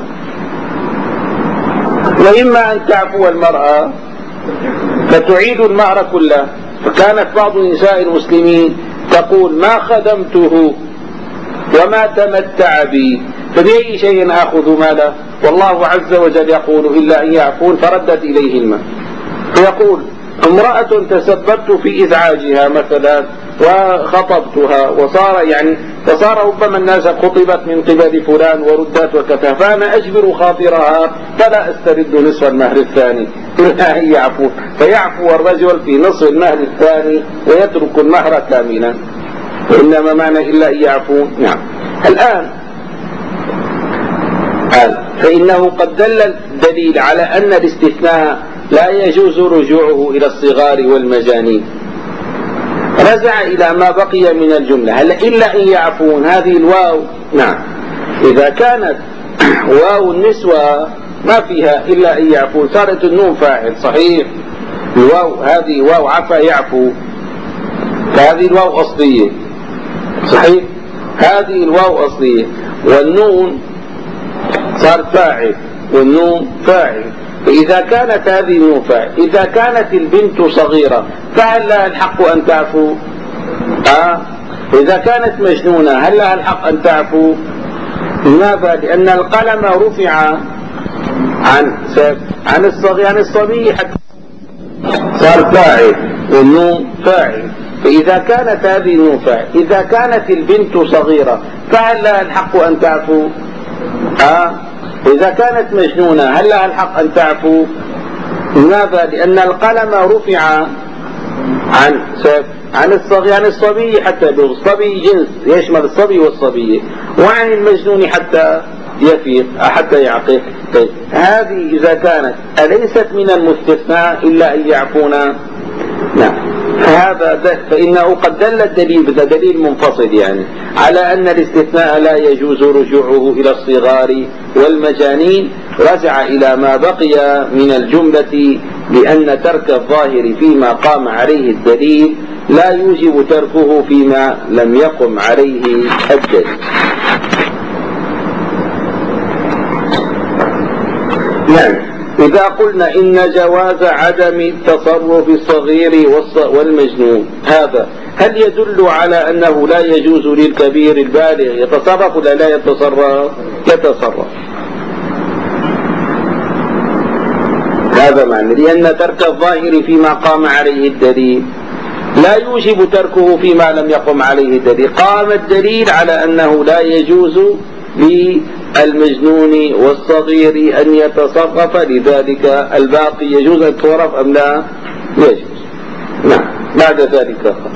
وإما أن تعفو المرأة فتعيد المهر كله. فكانت بعض نساء المسلمين تقول ما خدمته وما تمتع بي فبأي شيء آخذ ماله، والله عز وجل يقول إلا أن يعفون، فردت إليه المال. فيقول امرأة تسببت في إزعاجها مثلا وخطبتها فصار ربما الناس خطبت من قبل فلان وردت وكذا، فأنا أجبر خاطرها فلا أسترد نصف المهر الثاني إلا أن يعفو، فيعفو الرجل في نصف المهر الثاني ويترك المهر كاملا. وإنما معنى إلا أن يعفو. نعم. الآن فإنه قد دل الدليل على أن الاستثناء لا يجوز رجوعه إلى الصغار والمجانين. رجع إلى ما بقي من الجملة. هل إلا أن يعفون هذه الواو؟ نعم. إذا كانت واو النسوة ما فيها إلا أن يعفون، صارت النون فاعل صحيح. الواو هذه واو عفا يعفو، فهذه الواو أصلية صحيح، هذه الواو أصلية، والنون صار فاعل والنون فاعل. فإذا كانت هذه النون فاعل، إذا كانت البنت صغيرة فهل لها الحق أن تعفو؟ إذا كانت مجنونة هل لها الحق أن تعفو؟ لماذا؟ لأن القلم رفع عن الصبي حتى صار فاعل. والنون فاعل. فإذا كانت هذه النون فاعل، إذا كانت البنت صغيرة فهل لها الحق أن تعفو؟ إذا كانت مجنونة هل لها الحق أن تعفو؟ لماذا؟ لأن القلم رفع عن الصبي حتى يبلغ. الصبي جنس يشمل الصبي والصبية، وعن المجنون حتى يفيق حتى يعقل. طيب هذه إذا كانت أليست من المستثنى إلا أن يعفونا؟ نعم. فإنه قد دل الدليل، دليل منفصل يعني على أن الاستثناء لا يجوز رجوعه إلى الصغار والمجانين، رجع إلى ما بقي من الجملة لأن ترك الظاهر فيما قام عليه الدليل لا يوجب تركه فيما لم يقم عليه الدليل. يعني إذا قلنا إن جواز عدم التصرف الصغير والمجنون هذا هل يدل على أنه لا يجوز للكبير البالغ يتصرف ولا لا يتصرف؟ يتصرف. هذا معنى، لأن ترك الظاهر فيما قام عليه الدليل لا يوجب تركه فيما لم يقم عليه الدليل. قام الدليل على أنه لا يجوز للمجنون والصغير أن يتصرف، لذلك الباقي يجوز أن يتصرف أم لا؟ يجوز. نعم. بعد ذلك